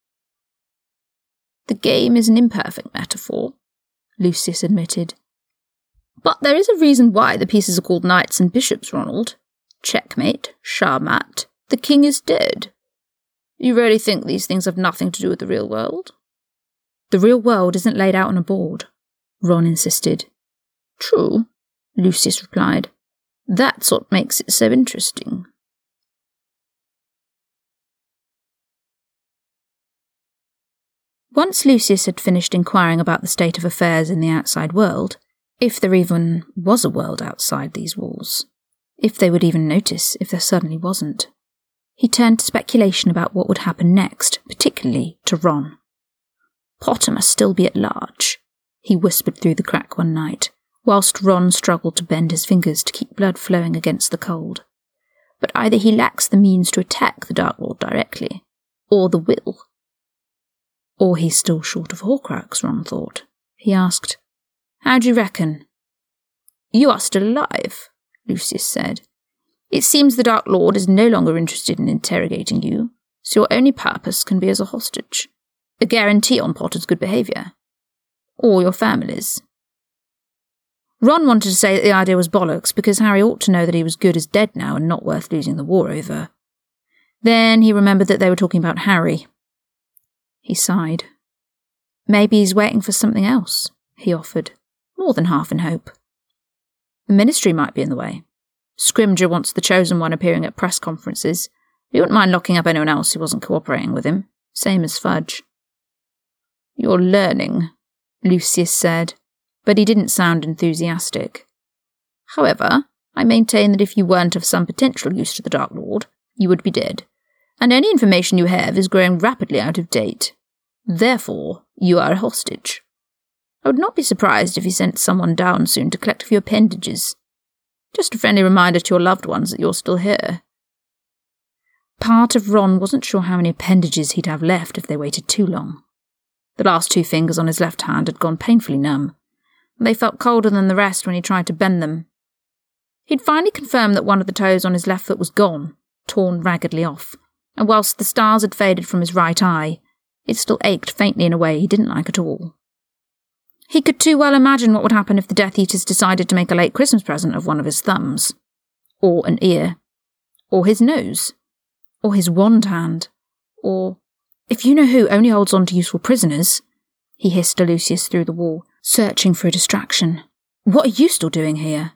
The game is an imperfect metaphor, Lucius admitted. But there is a reason why the pieces are called knights and bishops, Ronald. Checkmate, Sharmat, the king is dead. You really think these things have nothing to do with the real world? The real world isn't laid out on a board, Ron insisted. True, Lucius replied. That's what makes it so interesting. Once Lucius had finished inquiring about the state of affairs in the outside world, if there even was a world outside these walls, if they would even notice if there suddenly wasn't, he turned to speculation about what would happen next, particularly to Ron. Potter must still be at large, he whispered through the crack one night, whilst Ron struggled to bend his fingers to keep blood flowing against the cold. But either he lacks the means to attack the Dark Lord directly, or the will. Or he's still short of Horcrux, Ron thought. He asked, How do you reckon? You are still alive, Lucius said. It seems the Dark Lord is no longer interested in interrogating you, so your only purpose can be as a hostage. A guarantee on Potter's good behaviour. Or your family's. Ron wanted to say that the idea was bollocks because Harry ought to know that he was good as dead now and not worth losing the war over. Then he remembered that they were talking about Harry. He sighed. Maybe he's waiting for something else, he offered, more than half in hope. The ministry might be in the way. Scrimger wants the Chosen One appearing at press conferences. He wouldn't mind locking up anyone else who wasn't cooperating with him, same as Fudge. You're learning, Lucius said, but he didn't sound enthusiastic. However, I maintain that if you weren't of some potential use to the Dark Lord, you would be dead, and any information you have is growing rapidly out of date. Therefore, you are a hostage. I would not be surprised if he sent someone down soon to collect a few appendages. Just a friendly reminder to your loved ones that you're still here. Part of Ron wasn't sure how many appendages he'd have left if they waited too long. The last 2 fingers on his left hand had gone painfully numb. They felt colder than the rest when he tried to bend them. He'd finally confirmed that one of the toes on his left foot was gone, torn raggedly off, and whilst the stars had faded from his right eye, it still ached faintly in a way he didn't like at all. He could too well imagine what would happen if the Death Eaters decided to make a late Christmas present of one of his thumbs, or an ear, or his nose, or his wand hand, or, if you know who only holds on to useful prisoners, he hissed to Lucius through the wall, searching for a distraction. What are you still doing here?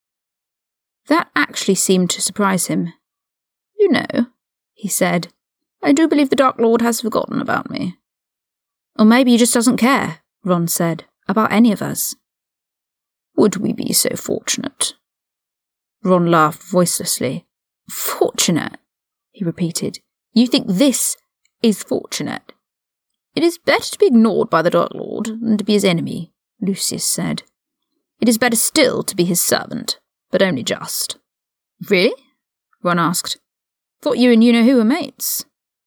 That actually seemed to surprise him. You know, he said, I do believe the Dark Lord has forgotten about me. Or maybe he just doesn't care, Ron said, about any of us. Would we be so fortunate? Ron laughed voicelessly. Fortunate, he repeated. You think this is fortunate? It is better to be ignored by the Dark Lord than to be his enemy, Lucius said. It is better still to be his servant, but only just. Really? Ron asked. Thought you and you-know-who were mates.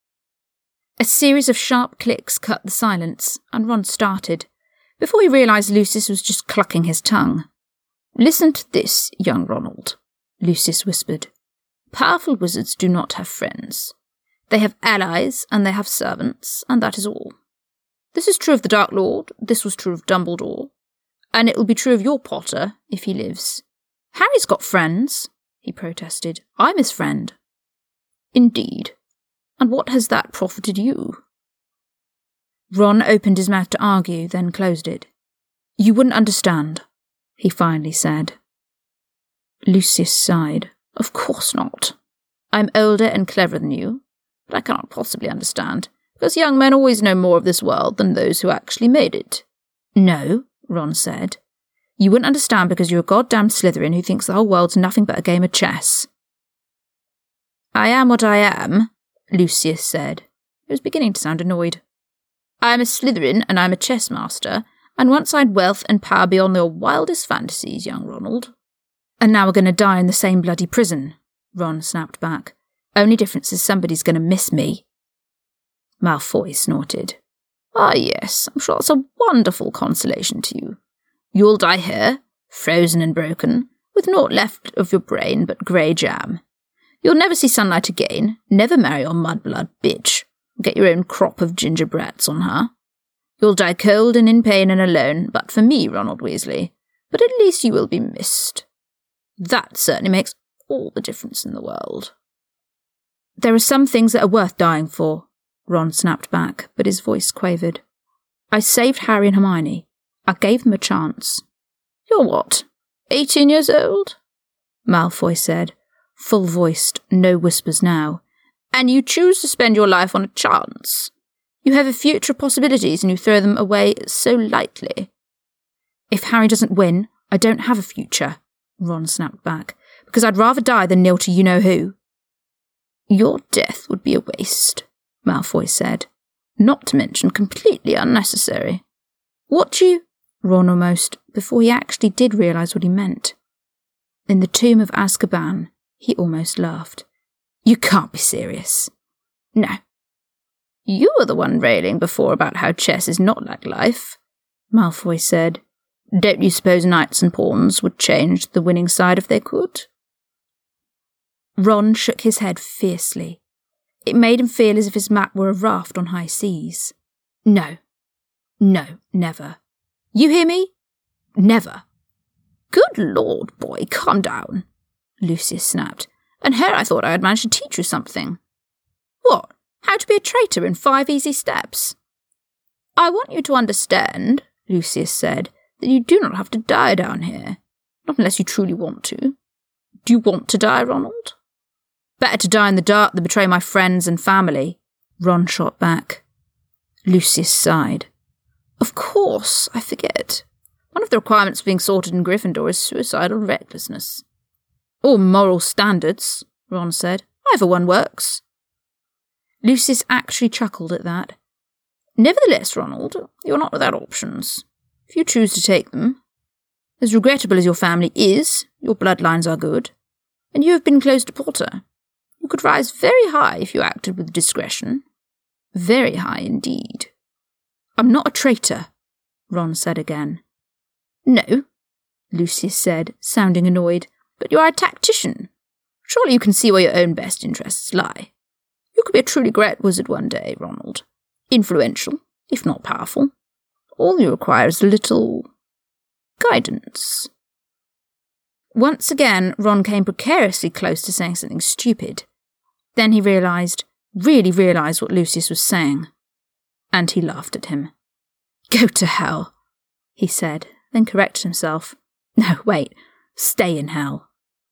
A series of sharp clicks cut the silence, and Ron started, before he realised Lucius was just clucking his tongue. Listen to this, young Ronald, Lucius whispered. Powerful wizards do not have friends. They have allies, and they have servants, and that is all. This is true of the Dark Lord, this was true of Dumbledore, and it will be true of your Potter, if he lives. Harry's got friends, he protested. I'm his friend. Indeed. And what has that profited you? Ron opened his mouth to argue, then closed it. You wouldn't understand, he finally said. Lucius sighed. Of course not. I'm older and cleverer than you, but I cannot possibly understand, because young men always know more of this world than those who actually made it. No, Ron said. You wouldn't understand because you're a goddamn Slytherin who thinks the whole world's nothing but a game of chess. I am what I am, Lucius said. He was beginning to sound annoyed. I am a Slytherin and I'm a chess master, and once I'd wealth and power beyond your wildest fantasies, young Ronald. And now we're going to die in the same bloody prison, Ron snapped back. Only difference is somebody's going to miss me. Malfoy snorted. Ah, yes, I'm sure that's a wonderful consolation to you. You'll die here, frozen and broken, with naught left of your brain but grey jam. You'll never see sunlight again, never marry your mudblood bitch, get your own crop of gingerbrats on her. You'll die cold and in pain and alone, but for me, Ronald Weasley, but at least you will be missed. That certainly makes all the difference in the world. There are some things that are worth dying for, Ron snapped back, but his voice quavered. I saved Harry and Hermione. I gave them a chance. You're what, 18 years old? Malfoy said, full-voiced, no whispers now. And you choose to spend your life on a chance. You have a future possibilities and you throw them away so lightly. If Harry doesn't win, I don't have a future, Ron snapped back, because I'd rather die than kneel to you-know-who. Your death would be a waste, Malfoy said, not to mention completely unnecessary. What you... Ron almost, before he actually did realise what he meant. In the tomb of Azkaban, he almost laughed. You can't be serious. No. You were the one railing before about how chess is not like life, Malfoy said. Don't you suppose knights and pawns would change the winning side if they could? Ron shook his head fiercely. It made him feel as if his map were a raft on high seas. No. No, never. You hear me? Never. Good Lord, boy, calm down, Lucius snapped. And here I thought I had managed to teach you something. What? How to be a traitor in 5 easy steps? I want you to understand, Lucius said, that you do not have to die down here. Not unless you truly want to. Do you want to die, Ronald? Better to die in the dark than betray my friends and family, Ron shot back. Lucius sighed. Of course, I forget. One of the requirements for being sorted in Gryffindor is suicidal recklessness. Or moral standards, Ron said. Either one works. Lucius actually chuckled at that. Nevertheless, Ronald, you're not without options, if you choose to take them. As regrettable as your family is, your bloodlines are good, and you have been close to Potter. You could rise very high if you acted with discretion. Very high indeed. I'm not a traitor, Ron said again. No, Lucius said, sounding annoyed, but you are a tactician. Surely you can see where your own best interests lie. You could be a truly great wizard one day, Ronald. Influential, if not powerful. All you require is a little guidance. Once again, Ron came precariously close to saying something stupid. Then he really realised what Lucius was saying. And he laughed at him. Go to hell, he said, then corrected himself. No, wait, stay in hell.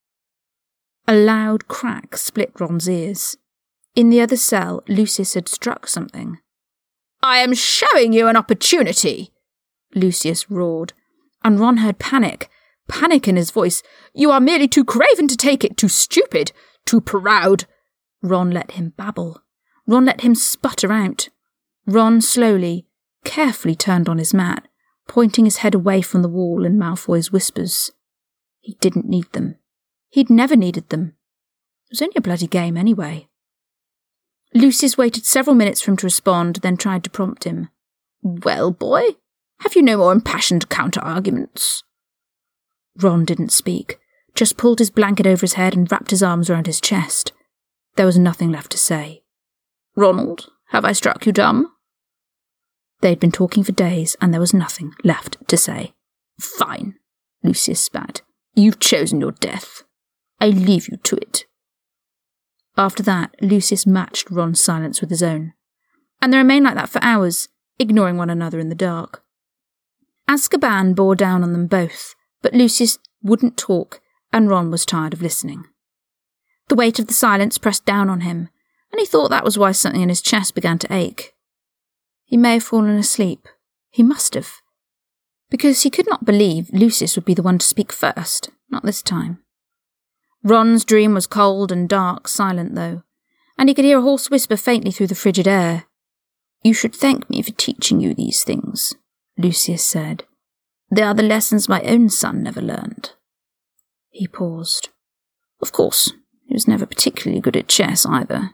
A loud crack split Ron's ears. In the other cell, Lucius had struck something. I am showing you an opportunity, Lucius roared, and Ron heard panic in his voice. You are merely too craven to take it, too stupid, too proud. Ron let him babble. Ron let him sputter out. Ron slowly, carefully turned on his mat, pointing his head away from the wall in Malfoy's whispers. He didn't need them. He'd never needed them. It was only a bloody game anyway. Lucius waited several minutes for him to respond, then tried to prompt him. Well, boy, have you no more impassioned counter-arguments? Ron didn't speak, just pulled his blanket over his head and wrapped his arms around his chest. There was nothing left to say. Ronald, have I struck you dumb? They'd been talking for days, and there was nothing left to say. Fine, Lucius spat. You've chosen your death. I leave you to it. After that, Lucius matched Ron's silence with his own, and they remained like that for hours, ignoring one another in the dark. Azkaban bore down on them both, but Lucius wouldn't talk, and Ron was tired of listening. The weight of the silence pressed down on him, and he thought that was why something in his chest began to ache. He may have fallen asleep. He must have. Because he could not believe Lucius would be the one to speak first, not this time. Ron's dream was cold and dark, silent though, and he could hear a hoarse whisper faintly through the frigid air. You should thank me for teaching you these things, Lucius said. They are the lessons my own son never learned. He paused. Of course, he was never particularly good at chess either.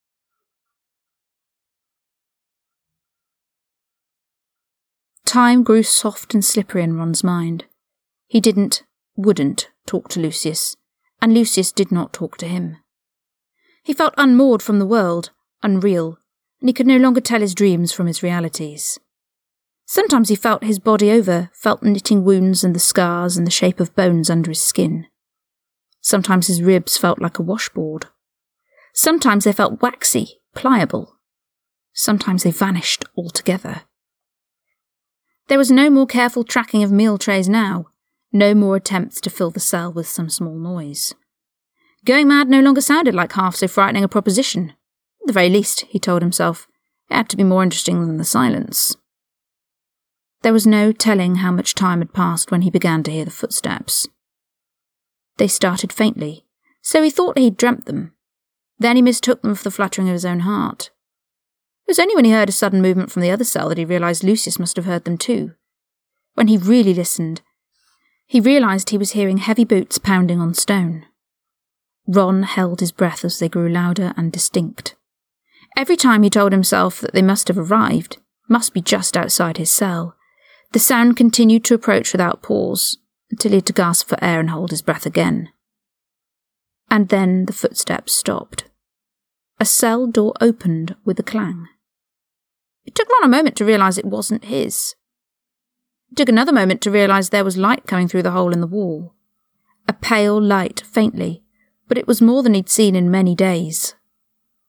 Time grew soft and slippery in Ron's mind. He wouldn't talk to Lucius, and Lucius did not talk to him. He felt unmoored from the world, unreal, and he could no longer tell his dreams from his realities. Sometimes he felt his body over, felt knitting wounds and the scars and the shape of bones under his skin. Sometimes his ribs felt like a washboard. Sometimes they felt waxy, pliable. Sometimes they vanished altogether. There was no more careful tracking of meal trays now, no more attempts to fill the cell with some small noise. Going mad no longer sounded like half so frightening a proposition. At the very least, he told himself, it had to be more interesting than the silence. There was no telling how much time had passed when he began to hear the footsteps. They started faintly, so he thought he'd dreamt them. Then he mistook them for the fluttering of his own heart. It was only when he heard a sudden movement from the other cell that he realised Lucius must have heard them too. When he really listened, he realised he was hearing heavy boots pounding on stone. Ron held his breath as they grew louder and distinct. Every time he told himself that they must have arrived, must be just outside his cell, the sound continued to approach without pause, until he had to gasp for air and hold his breath again. And then the footsteps stopped. A cell door opened with a clang. It took Ron a moment to realise it wasn't his. It took another moment to realise there was light coming through the hole in the wall. A pale light, faintly, but it was more than he'd seen in many days.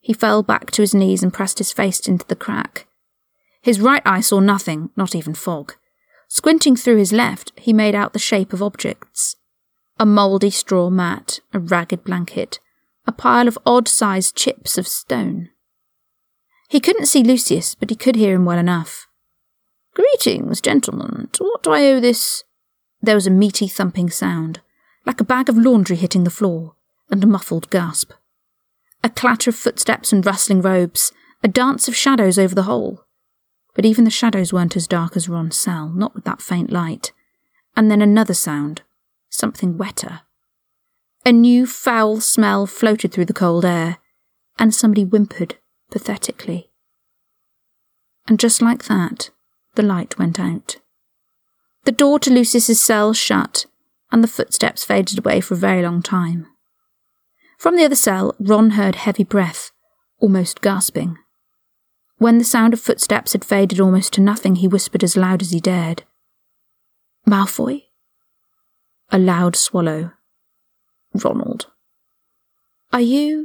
He fell back to his knees and pressed his face into the crack. His right eye saw nothing, not even fog. Squinting through his left, he made out the shape of objects. A mouldy straw mat, a ragged blanket, a pile of odd-sized chips of stone. He couldn't see Lucius, but he could hear him well enough. "Greetings, gentlemen. To what do I owe this?" There was a meaty thumping sound, like a bag of laundry hitting the floor, and a muffled gasp. A clatter of footsteps and rustling robes, a dance of shadows over the hole. But even the shadows weren't as dark as Ron's cell, not with that faint light. And then another sound, something wetter. A new foul smell floated through the cold air, and somebody whimpered pathetically. And just like that, the light went out. The door to Lucius's cell shut, and the footsteps faded away for a very long time. From the other cell, Ron heard heavy breath, almost gasping. When the sound of footsteps had faded almost to nothing, he whispered as loud as he dared. "Malfoy?" A loud swallow. "Ronald." "Are you...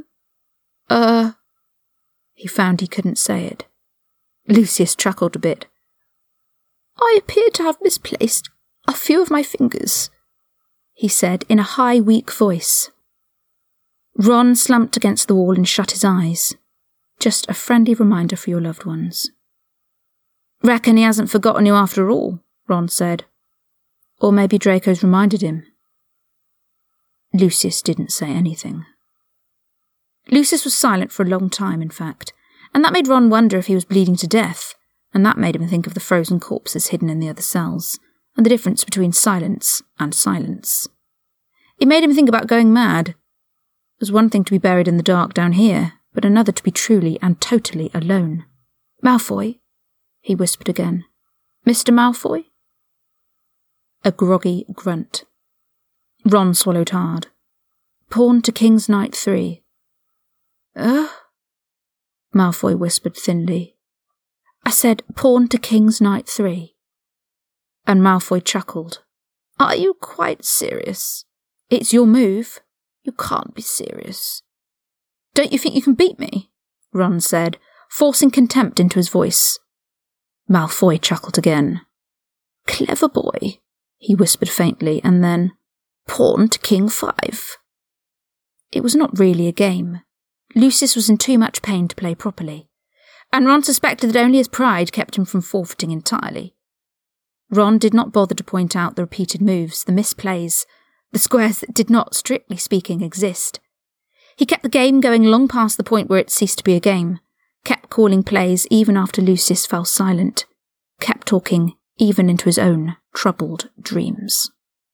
He found he couldn't say it. Lucius chuckled a bit. "I appear to have misplaced a few of my fingers," he said in a high, weak voice. Ron slumped against the wall and shut his eyes. Just a friendly reminder for your loved ones. "Reckon he hasn't forgotten you after all," Ron said. Or maybe Draco's reminded him. Lucius didn't say anything. Lucius was silent for a long time, in fact, and that made Ron wonder if he was bleeding to death, and that made him think of the frozen corpses hidden in the other cells, and the difference between silence and silence. It made him think about going mad. It was one thing to be buried in the dark down here, but another to be truly and totally alone. "Malfoy?" he whispered again. "Mr. Malfoy?" A groggy grunt. Ron swallowed hard. "Pawn to King's Knight 3. Malfoy whispered thinly. "I said pawn to King's Knight 3. And Malfoy chuckled. "Are you quite serious? It's your move. You can't be serious." "Don't you think you can beat me?" Ron said, forcing contempt into his voice. Malfoy chuckled again. "Clever boy," he whispered faintly, and then, "Pawn to King 5. It was not really a game. Lucius was in too much pain to play properly, and Ron suspected that only his pride kept him from forfeiting entirely. Ron did not bother to point out the repeated moves, the misplays, the squares that did not, strictly speaking, exist. He kept the game going long past the point where it ceased to be a game, kept calling plays even after Lucius fell silent, kept talking even into his own troubled dreams.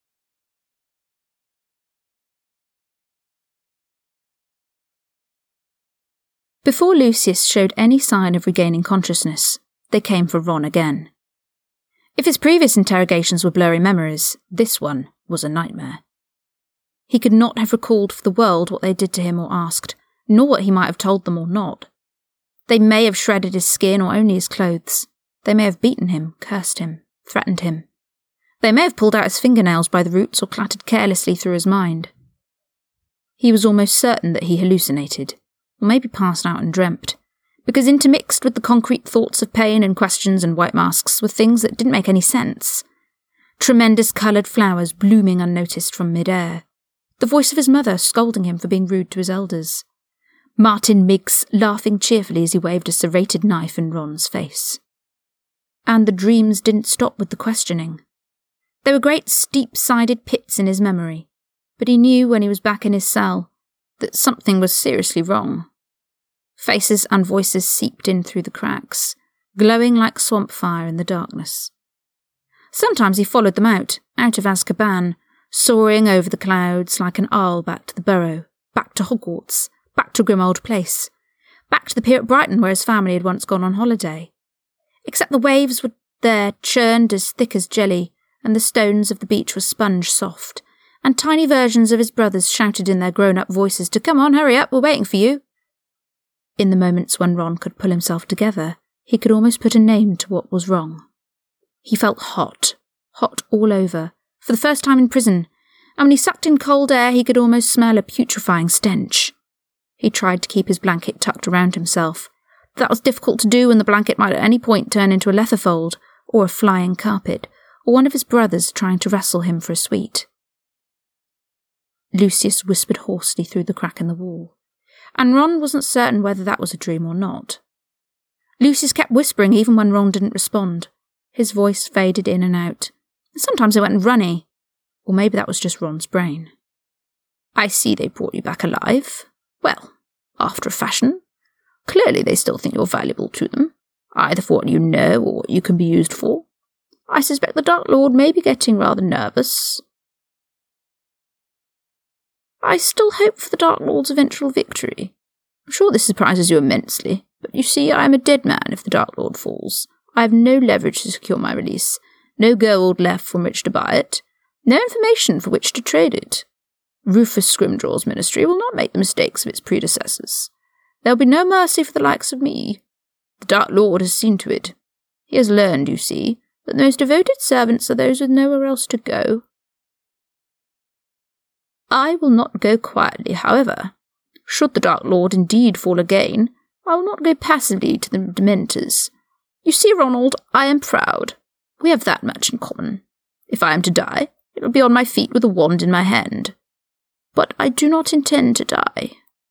Before Lucius showed any sign of regaining consciousness, they came for Ron again. If his previous interrogations were blurry memories, this one was a nightmare. He could not have recalled for the world what they did to him or asked, nor what he might have told them or not. They may have shredded his skin or only his clothes. They may have beaten him, cursed him, threatened him. They may have pulled out his fingernails by the roots or clattered carelessly through his mind. He was almost certain that he hallucinated, or maybe passed out and dreamt, because intermixed with the concrete thoughts of pain and questions and white masks were things that didn't make any sense. Tremendous coloured flowers blooming unnoticed from mid-air. The voice of his mother scolding him for being rude to his elders. Martin Miggs laughing cheerfully as he waved a serrated knife in Ron's face. And the dreams didn't stop with the questioning. There were great steep-sided pits in his memory, but he knew when he was back in his cell that something was seriously wrong. Faces and voices seeped in through the cracks, glowing like swamp fire in the darkness. Sometimes he followed them out of Azkaban, soaring over the clouds like an owl back to the Burrow, back to Hogwarts, back to Grimmauld Place, back to the pier at Brighton where his family had once gone on holiday. Except the waves were there churned as thick as jelly, and the stones of the beach were sponge soft, and tiny versions of his brothers shouted in their grown-up voices to "Come on, hurry up, we're waiting for you." In the moments when Ron could pull himself together, he could almost put a name to what was wrong. He felt hot all over, for the first time in prison, and when he sucked in cold air he could almost smell a putrefying stench. He tried to keep his blanket tucked around himself. That was difficult to do when the blanket might at any point turn into a leather fold, or a flying carpet, or one of his brothers trying to wrestle him for a sweet. Lucius whispered hoarsely through the crack in the wall, and Ron wasn't certain whether that was a dream or not. Lucius kept whispering even when Ron didn't respond. His voice faded in and out. Sometimes it went runny, or maybe that was just Ron's brain. I see they brought you back alive. Well, after a fashion. Clearly they still think you're valuable to them, either for what you know or what you can be used for. I suspect the Dark Lord may be getting rather nervous. I still hope for the Dark Lord's eventual victory. I'm sure this surprises you immensely, but you see, I am a dead man if the Dark Lord falls. I have no leverage to secure my release, no gold left from which to buy it, no information for which to trade it. Rufus Scrimjaw's ministry will not make the mistakes of its predecessors. There will be no mercy for the likes of me. The Dark Lord has seen to it. He has learned, you see, that the most devoted servants are those with nowhere else to go. I will not go quietly, however. Should the Dark Lord indeed fall again, I will not go passively to the Dementors. You see, Ronald, I am proud. We have that much in common. If I am to die, it will be on my feet with a wand in my hand. But I do not intend to die.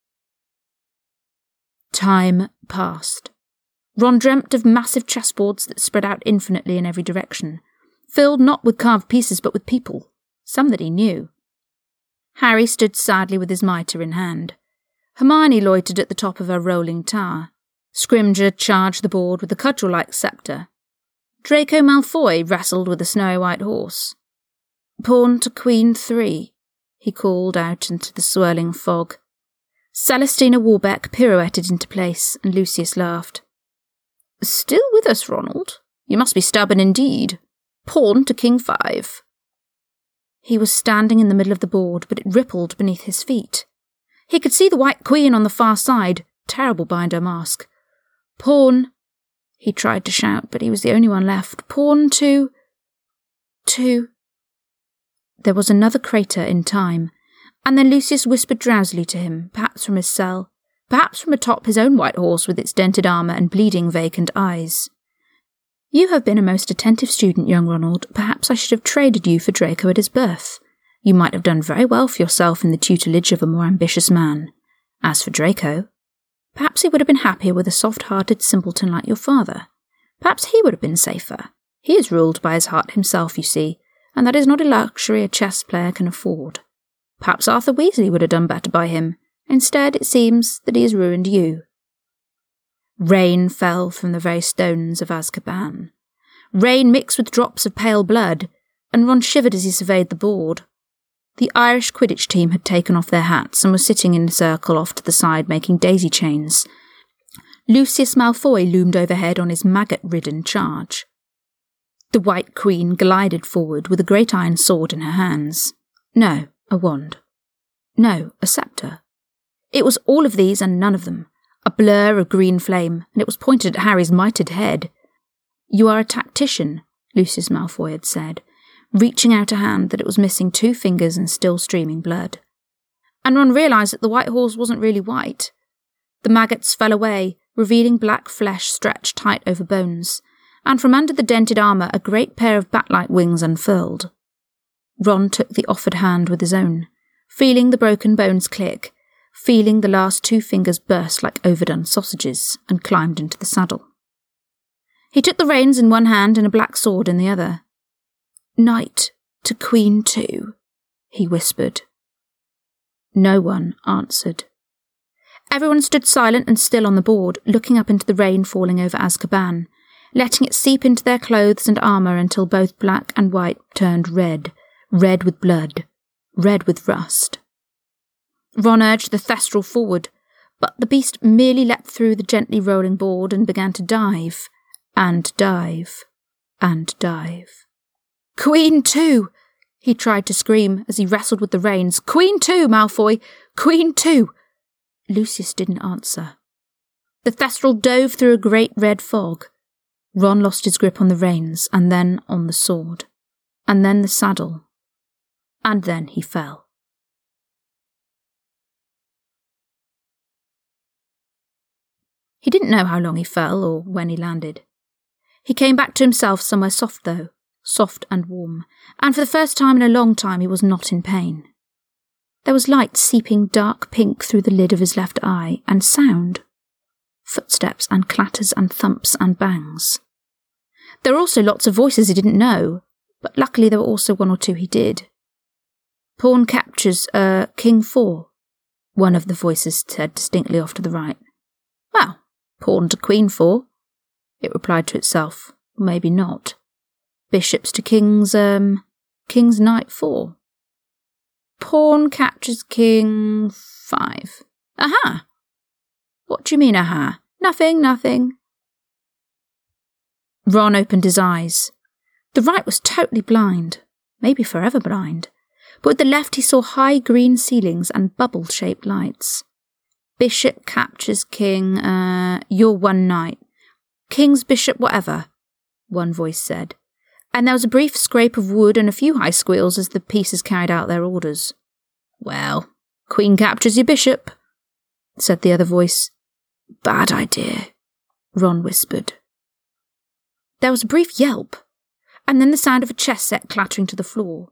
Time passed. Ron dreamt of massive chessboards that spread out infinitely in every direction, filled not with carved pieces but with people, some that he knew. Harry stood sadly with his mitre in hand. Hermione loitered at the top of her rolling tower. Scrimgeour charged the board with a cudgel-like sceptre. Draco Malfoy wrestled with a snow-white horse. Pawn to Queen 3, he called out into the swirling fog. Celestina Warbeck pirouetted into place, and Lucius laughed. Still with us, Ronald? You must be stubborn indeed. Pawn to King 5. He was standing in the middle of the board, but it rippled beneath his feet. He could see the White Queen on the far side, terrible behind her mask. Pawn, he tried to shout, but he was the only one left. Pawn to... There was another crater in time, and then Lucius whispered drowsily to him, perhaps from his cell, perhaps from atop his own white horse with its dented armour and bleeding vacant eyes. You have been a most attentive student, young Ronald. Perhaps I should have traded you for Draco at his birth. You might have done very well for yourself in the tutelage of a more ambitious man. As for Draco, perhaps he would have been happier with a soft-hearted simpleton like your father. Perhaps he would have been safer. He is ruled by his heart himself, you see, and that is not a luxury a chess player can afford. Perhaps Arthur Weasley would have done better by him. Instead, it seems that he has ruined you. Rain fell from the very stones of Azkaban. Rain mixed with drops of pale blood, and Ron shivered as he surveyed the board. The Irish Quidditch team had taken off their hats and were sitting in a circle off to the side making daisy chains. Lucius Malfoy loomed overhead on his maggot-ridden charge. The White Queen glided forward with a great iron sword in her hands. No, a wand. No, a sceptre. It was all of these and none of them. A blur of green flame, and it was pointed at Harry's mitred head. You are a tactician, Lucius Malfoy had said, reaching out a hand that it was missing 2 fingers and still streaming blood. And Ron realised that the white horse wasn't really white. The maggots fell away, revealing black flesh stretched tight over bones, and from under the dented armour a great pair of bat-like wings unfurled. Ron took the offered hand with his own, feeling the broken bones click, feeling the last 2 fingers burst like overdone sausages, and climbed into the saddle. He took the reins in one hand and a black sword in the other. Knight to Queen 2, he whispered. No one answered. Everyone stood silent and still on the board, looking up into the rain falling over Azkaban, letting it seep into their clothes and armour until both black and white turned red, red with blood, red with rust. Ron urged the Thestral forward, but the beast merely leapt through the gently rolling board and began to dive, and dive, and dive. Queen 2! He tried to scream as he wrestled with the reins. Queen 2, Malfoy! Queen 2! Lucius didn't answer. The Thestral dove through a great red fog. Ron lost his grip on the reins, and then on the sword, and then the saddle, and then he fell. He didn't know how long he fell or when he landed. He came back to himself somewhere soft, though, soft and warm, and for the first time in a long time he was not in pain. There was light seeping dark pink through the lid of his left eye, and sound. Footsteps and clatters and thumps and bangs. There were also lots of voices he didn't know, but luckily there were also one or two he did. "Pawn captures, King 4, one of the voices said distinctly off to the right. "Well, pawn to Queen 4, it replied to itself. Maybe not. Bishops to King's Knight 4. Pawn captures King 5. Aha! What do you mean, aha? Nothing. Ron opened his eyes. The right was totally blind, maybe forever blind, but with the left he saw high green ceilings and bubble-shaped lights. Bishop captures King, you're one knight. King's bishop whatever, one voice said, and there was a brief scrape of wood and a few high squeals as the pieces carried out their orders. Well, Queen captures your bishop, said the other voice. Bad idea, Ron whispered. There was a brief yelp, and then the sound of a chess set clattering to the floor.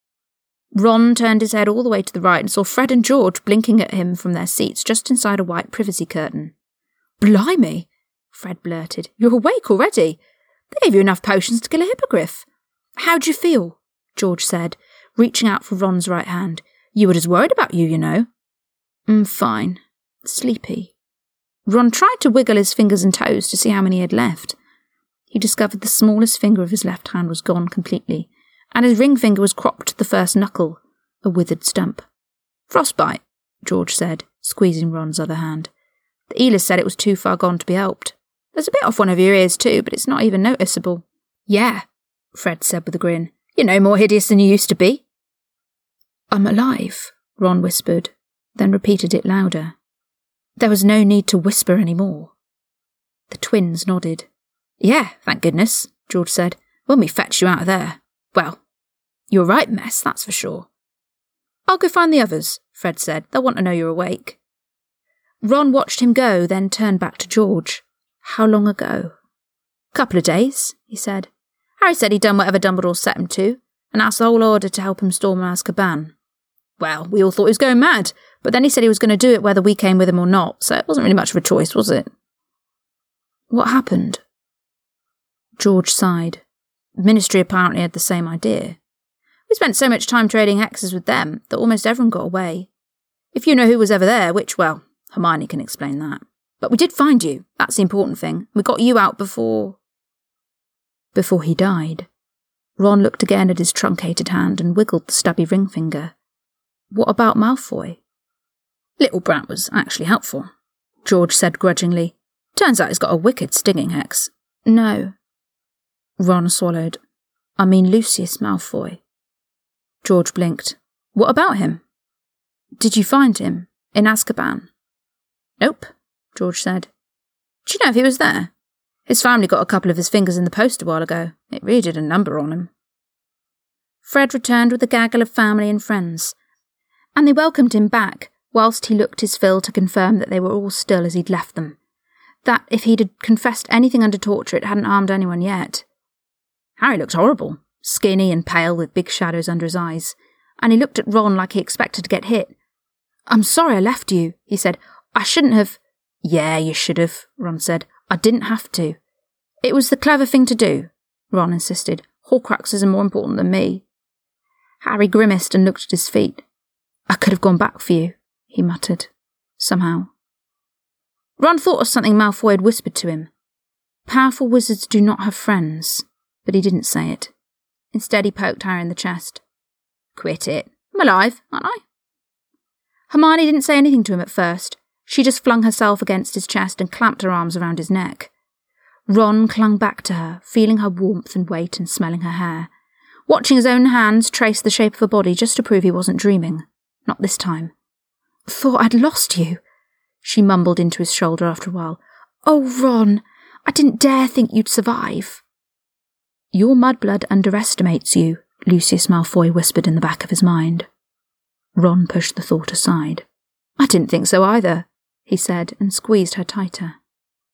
Ron turned his head all the way to the right and saw Fred and George blinking at him from their seats just inside a white privacy curtain. Blimey, Fred blurted. You're awake already. They gave you enough potions to kill a hippogriff. How'd you feel? George said, reaching out for Ron's right hand. You were just worried about you know. Fine. Sleepy. Ron tried to wiggle his fingers and toes to see how many he had left. He discovered the smallest finger of his left hand was gone completely, and his ring finger was cropped to the first knuckle, a withered stump. Frostbite, George said, squeezing Ron's other hand. The Elis said it was too far gone to be helped. There's a bit off one of your ears too, but it's not even noticeable. Yeah, Fred said with a grin. You're no more hideous than you used to be. I'm alive, Ron whispered, then repeated it louder. There was no need to whisper any more. The twins nodded. Yeah, thank goodness, George said, when we fetched you out of there. Well, you're a right mess, that's for sure. I'll go find the others, Fred said. They'll want to know you're awake. Ron watched him go, then turned back to George. How long ago? Couple of days, he said. Harry said he'd done whatever Dumbledore set him to, and asked the whole order to help him storm Azkaban. Well, we all thought he was going mad, but then he said he was going to do it whether we came with him or not, so it wasn't really much of a choice, was it? What happened? George sighed. The Ministry apparently had the same idea. We spent so much time trading hexes with them that almost everyone got away. If you know who was ever there, which, well, Hermione can explain that. But we did find you, that's the important thing. We got you out before he died. Ron looked again at his truncated hand and wiggled the stubby ring finger. What about Malfoy? Little Brat was actually helpful, George said grudgingly. Turns out he's got a wicked stinging hex. No. Ron swallowed. I mean Lucius Malfoy. George blinked. What about him? Did you find him? In Azkaban? Nope, George said. Do you know if he was there? His family got a couple of his fingers in the post a while ago. It really did a number on him. Fred returned with a gaggle of family and friends, and they welcomed him back, whilst he looked his fill to confirm that they were all still as he'd left them, that if he'd had confessed anything under torture it hadn't harmed anyone yet. Harry looked horrible, skinny and pale with big shadows under his eyes, and he looked at Ron like he expected to get hit. I'm sorry I left you, he said. I shouldn't have. Yeah, you should have, Ron said. I didn't have to. It was the clever thing to do, Ron insisted. Horcruxes are more important than me. Harry grimaced and looked at his feet. I could have gone back for you, he muttered, somehow. Ron thought of something Malfoy had whispered to him. Powerful wizards do not have friends, but he didn't say it. Instead he poked Harry in the chest. Quit it. I'm alive, aren't I? Hermione didn't say anything to him at first. She just flung herself against his chest and clamped her arms around his neck. Ron clung back to her, feeling her warmth and weight and smelling her hair, watching his own hands trace the shape of her body just to prove he wasn't dreaming. Not this time. Thought I'd lost you, she mumbled into his shoulder after a while. Oh, Ron, I didn't dare think you'd survive. Your mudblood underestimates you, Lucius Malfoy whispered in the back of his mind. Ron pushed the thought aside. I didn't think so either, he said, and squeezed her tighter.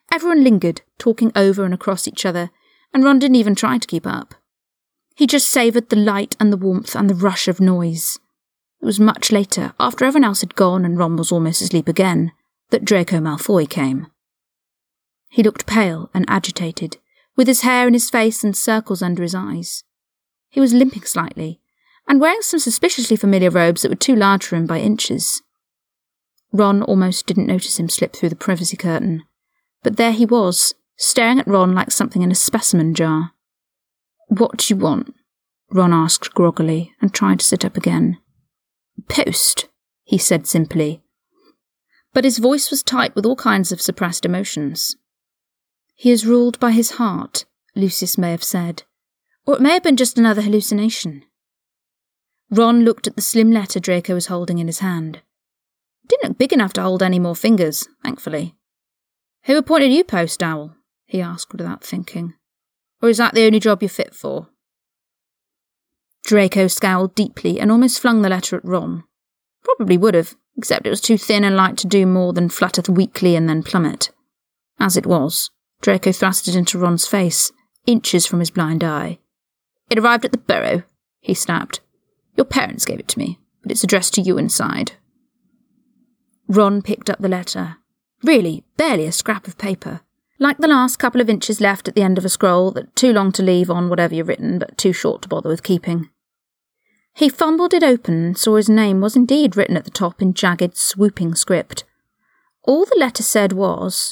Everyone lingered, talking over and across each other, and Ron didn't even try to keep up. He just savoured the light and the warmth and the rush of noise. It was much later, after everyone else had gone and Ron was almost asleep again, that Draco Malfoy came. He looked pale and agitated, with his hair in his face and circles under his eyes. He was limping slightly, and wearing some suspiciously familiar robes that were too large for him by inches. Ron almost didn't notice him slip through the privacy curtain, but there he was, staring at Ron like something in a specimen jar. "What do you want?" Ron asked groggily, and tried to sit up again. "Post," he said simply. But his voice was tight with all kinds of suppressed emotions. "He is ruled by his heart," Lucius may have said, or it may have been just another hallucination. Ron looked at the slim letter Draco was holding in his hand. It didn't look big enough to hold any more fingers, thankfully. "Who appointed you Post Owl?" he asked without thinking. "Or is that the only job you're fit for?" Draco scowled deeply and almost flung the letter at Ron. Probably would have, except it was too thin and light to do more than flutter weakly and then plummet. As it was, Draco thrust it into Ron's face, inches from his blind eye. "It arrived at the Burrow," he snapped. "Your parents gave it to me, but it's addressed to you inside." Ron picked up the letter. Really, barely a scrap of paper. Like the last couple of inches left at the end of a scroll that too long to leave on whatever you've written, but too short to bother with keeping. He fumbled it open and saw his name was indeed written at the top in jagged, swooping script. All the letter said was,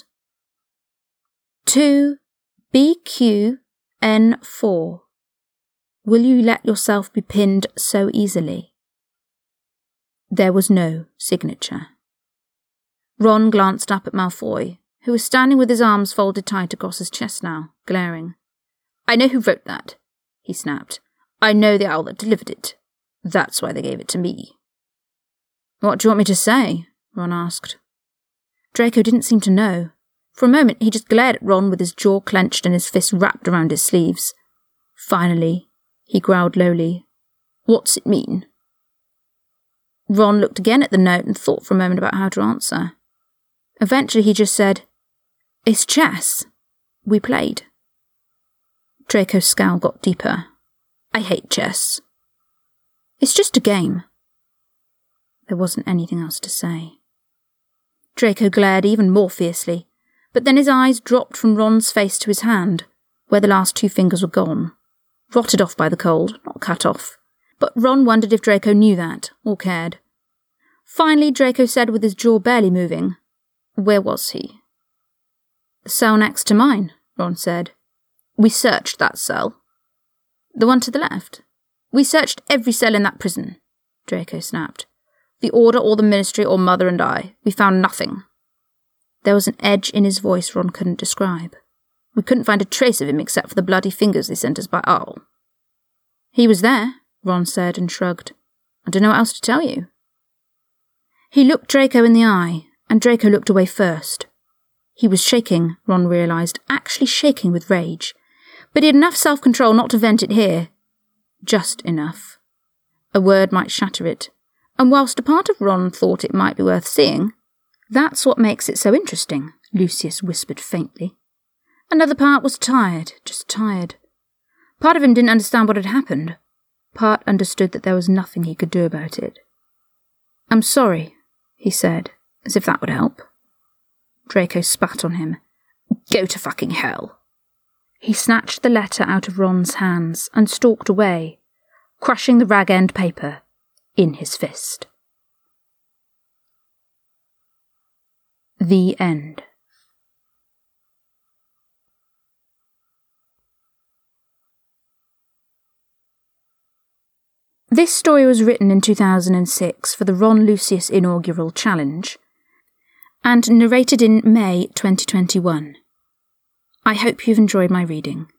"To BQN4. Will you let yourself be pinned so easily?" There was no signature. Ron glanced up at Malfoy, who was standing with his arms folded tight across his chest now, glaring. "I know who wrote that," he snapped. "I know the owl that delivered it. That's why they gave it to me." "What do you want me to say?" Ron asked. Draco didn't seem to know. For a moment he just glared at Ron with his jaw clenched and his fist wrapped around his sleeves. Finally, he growled lowly, "What's it mean?" Ron looked again at the note and thought for a moment about how to answer. Eventually he just said, "It's chess. We played." Draco's scowl got deeper. "I hate chess." "It's just a game." There wasn't anything else to say. Draco glared even more fiercely, but then his eyes dropped from Ron's face to his hand, where the last 2 fingers were gone. Rotted off by the cold, not cut off. But Ron wondered if Draco knew that, or cared. Finally, Draco said with his jaw barely moving, "Where was he?" "The cell next to mine," Ron said. "We searched that cell." "The one to the left?" "We searched every cell in that prison," Draco snapped. "The Order or the Ministry or Mother and I. We found nothing." There was an edge in his voice Ron couldn't describe. "We couldn't find a trace of him except for the bloody fingers they sent us by owl." "He was there," Ron said and shrugged. "I don't know what else to tell you." He looked Draco in the eye, and Draco looked away first. He was shaking, Ron realised, actually shaking with rage. But he had enough self-control not to vent it here. Just enough. A word might shatter it, and whilst a part of Ron thought it might be worth seeing, "That's what makes it so interesting," Lucius whispered faintly. Another part was tired, just tired. Part of him didn't understand what had happened. Part understood that there was nothing he could do about it. "I'm sorry," he said, as if that would help. Draco spat on him. "Go to fucking hell." He snatched the letter out of Ron's hands and stalked away, crushing the rag-end paper in his fist. The end. This story was written in 2006 for the Ron Lucius Inaugural Challenge and narrated in May 2021. I hope you've enjoyed my reading.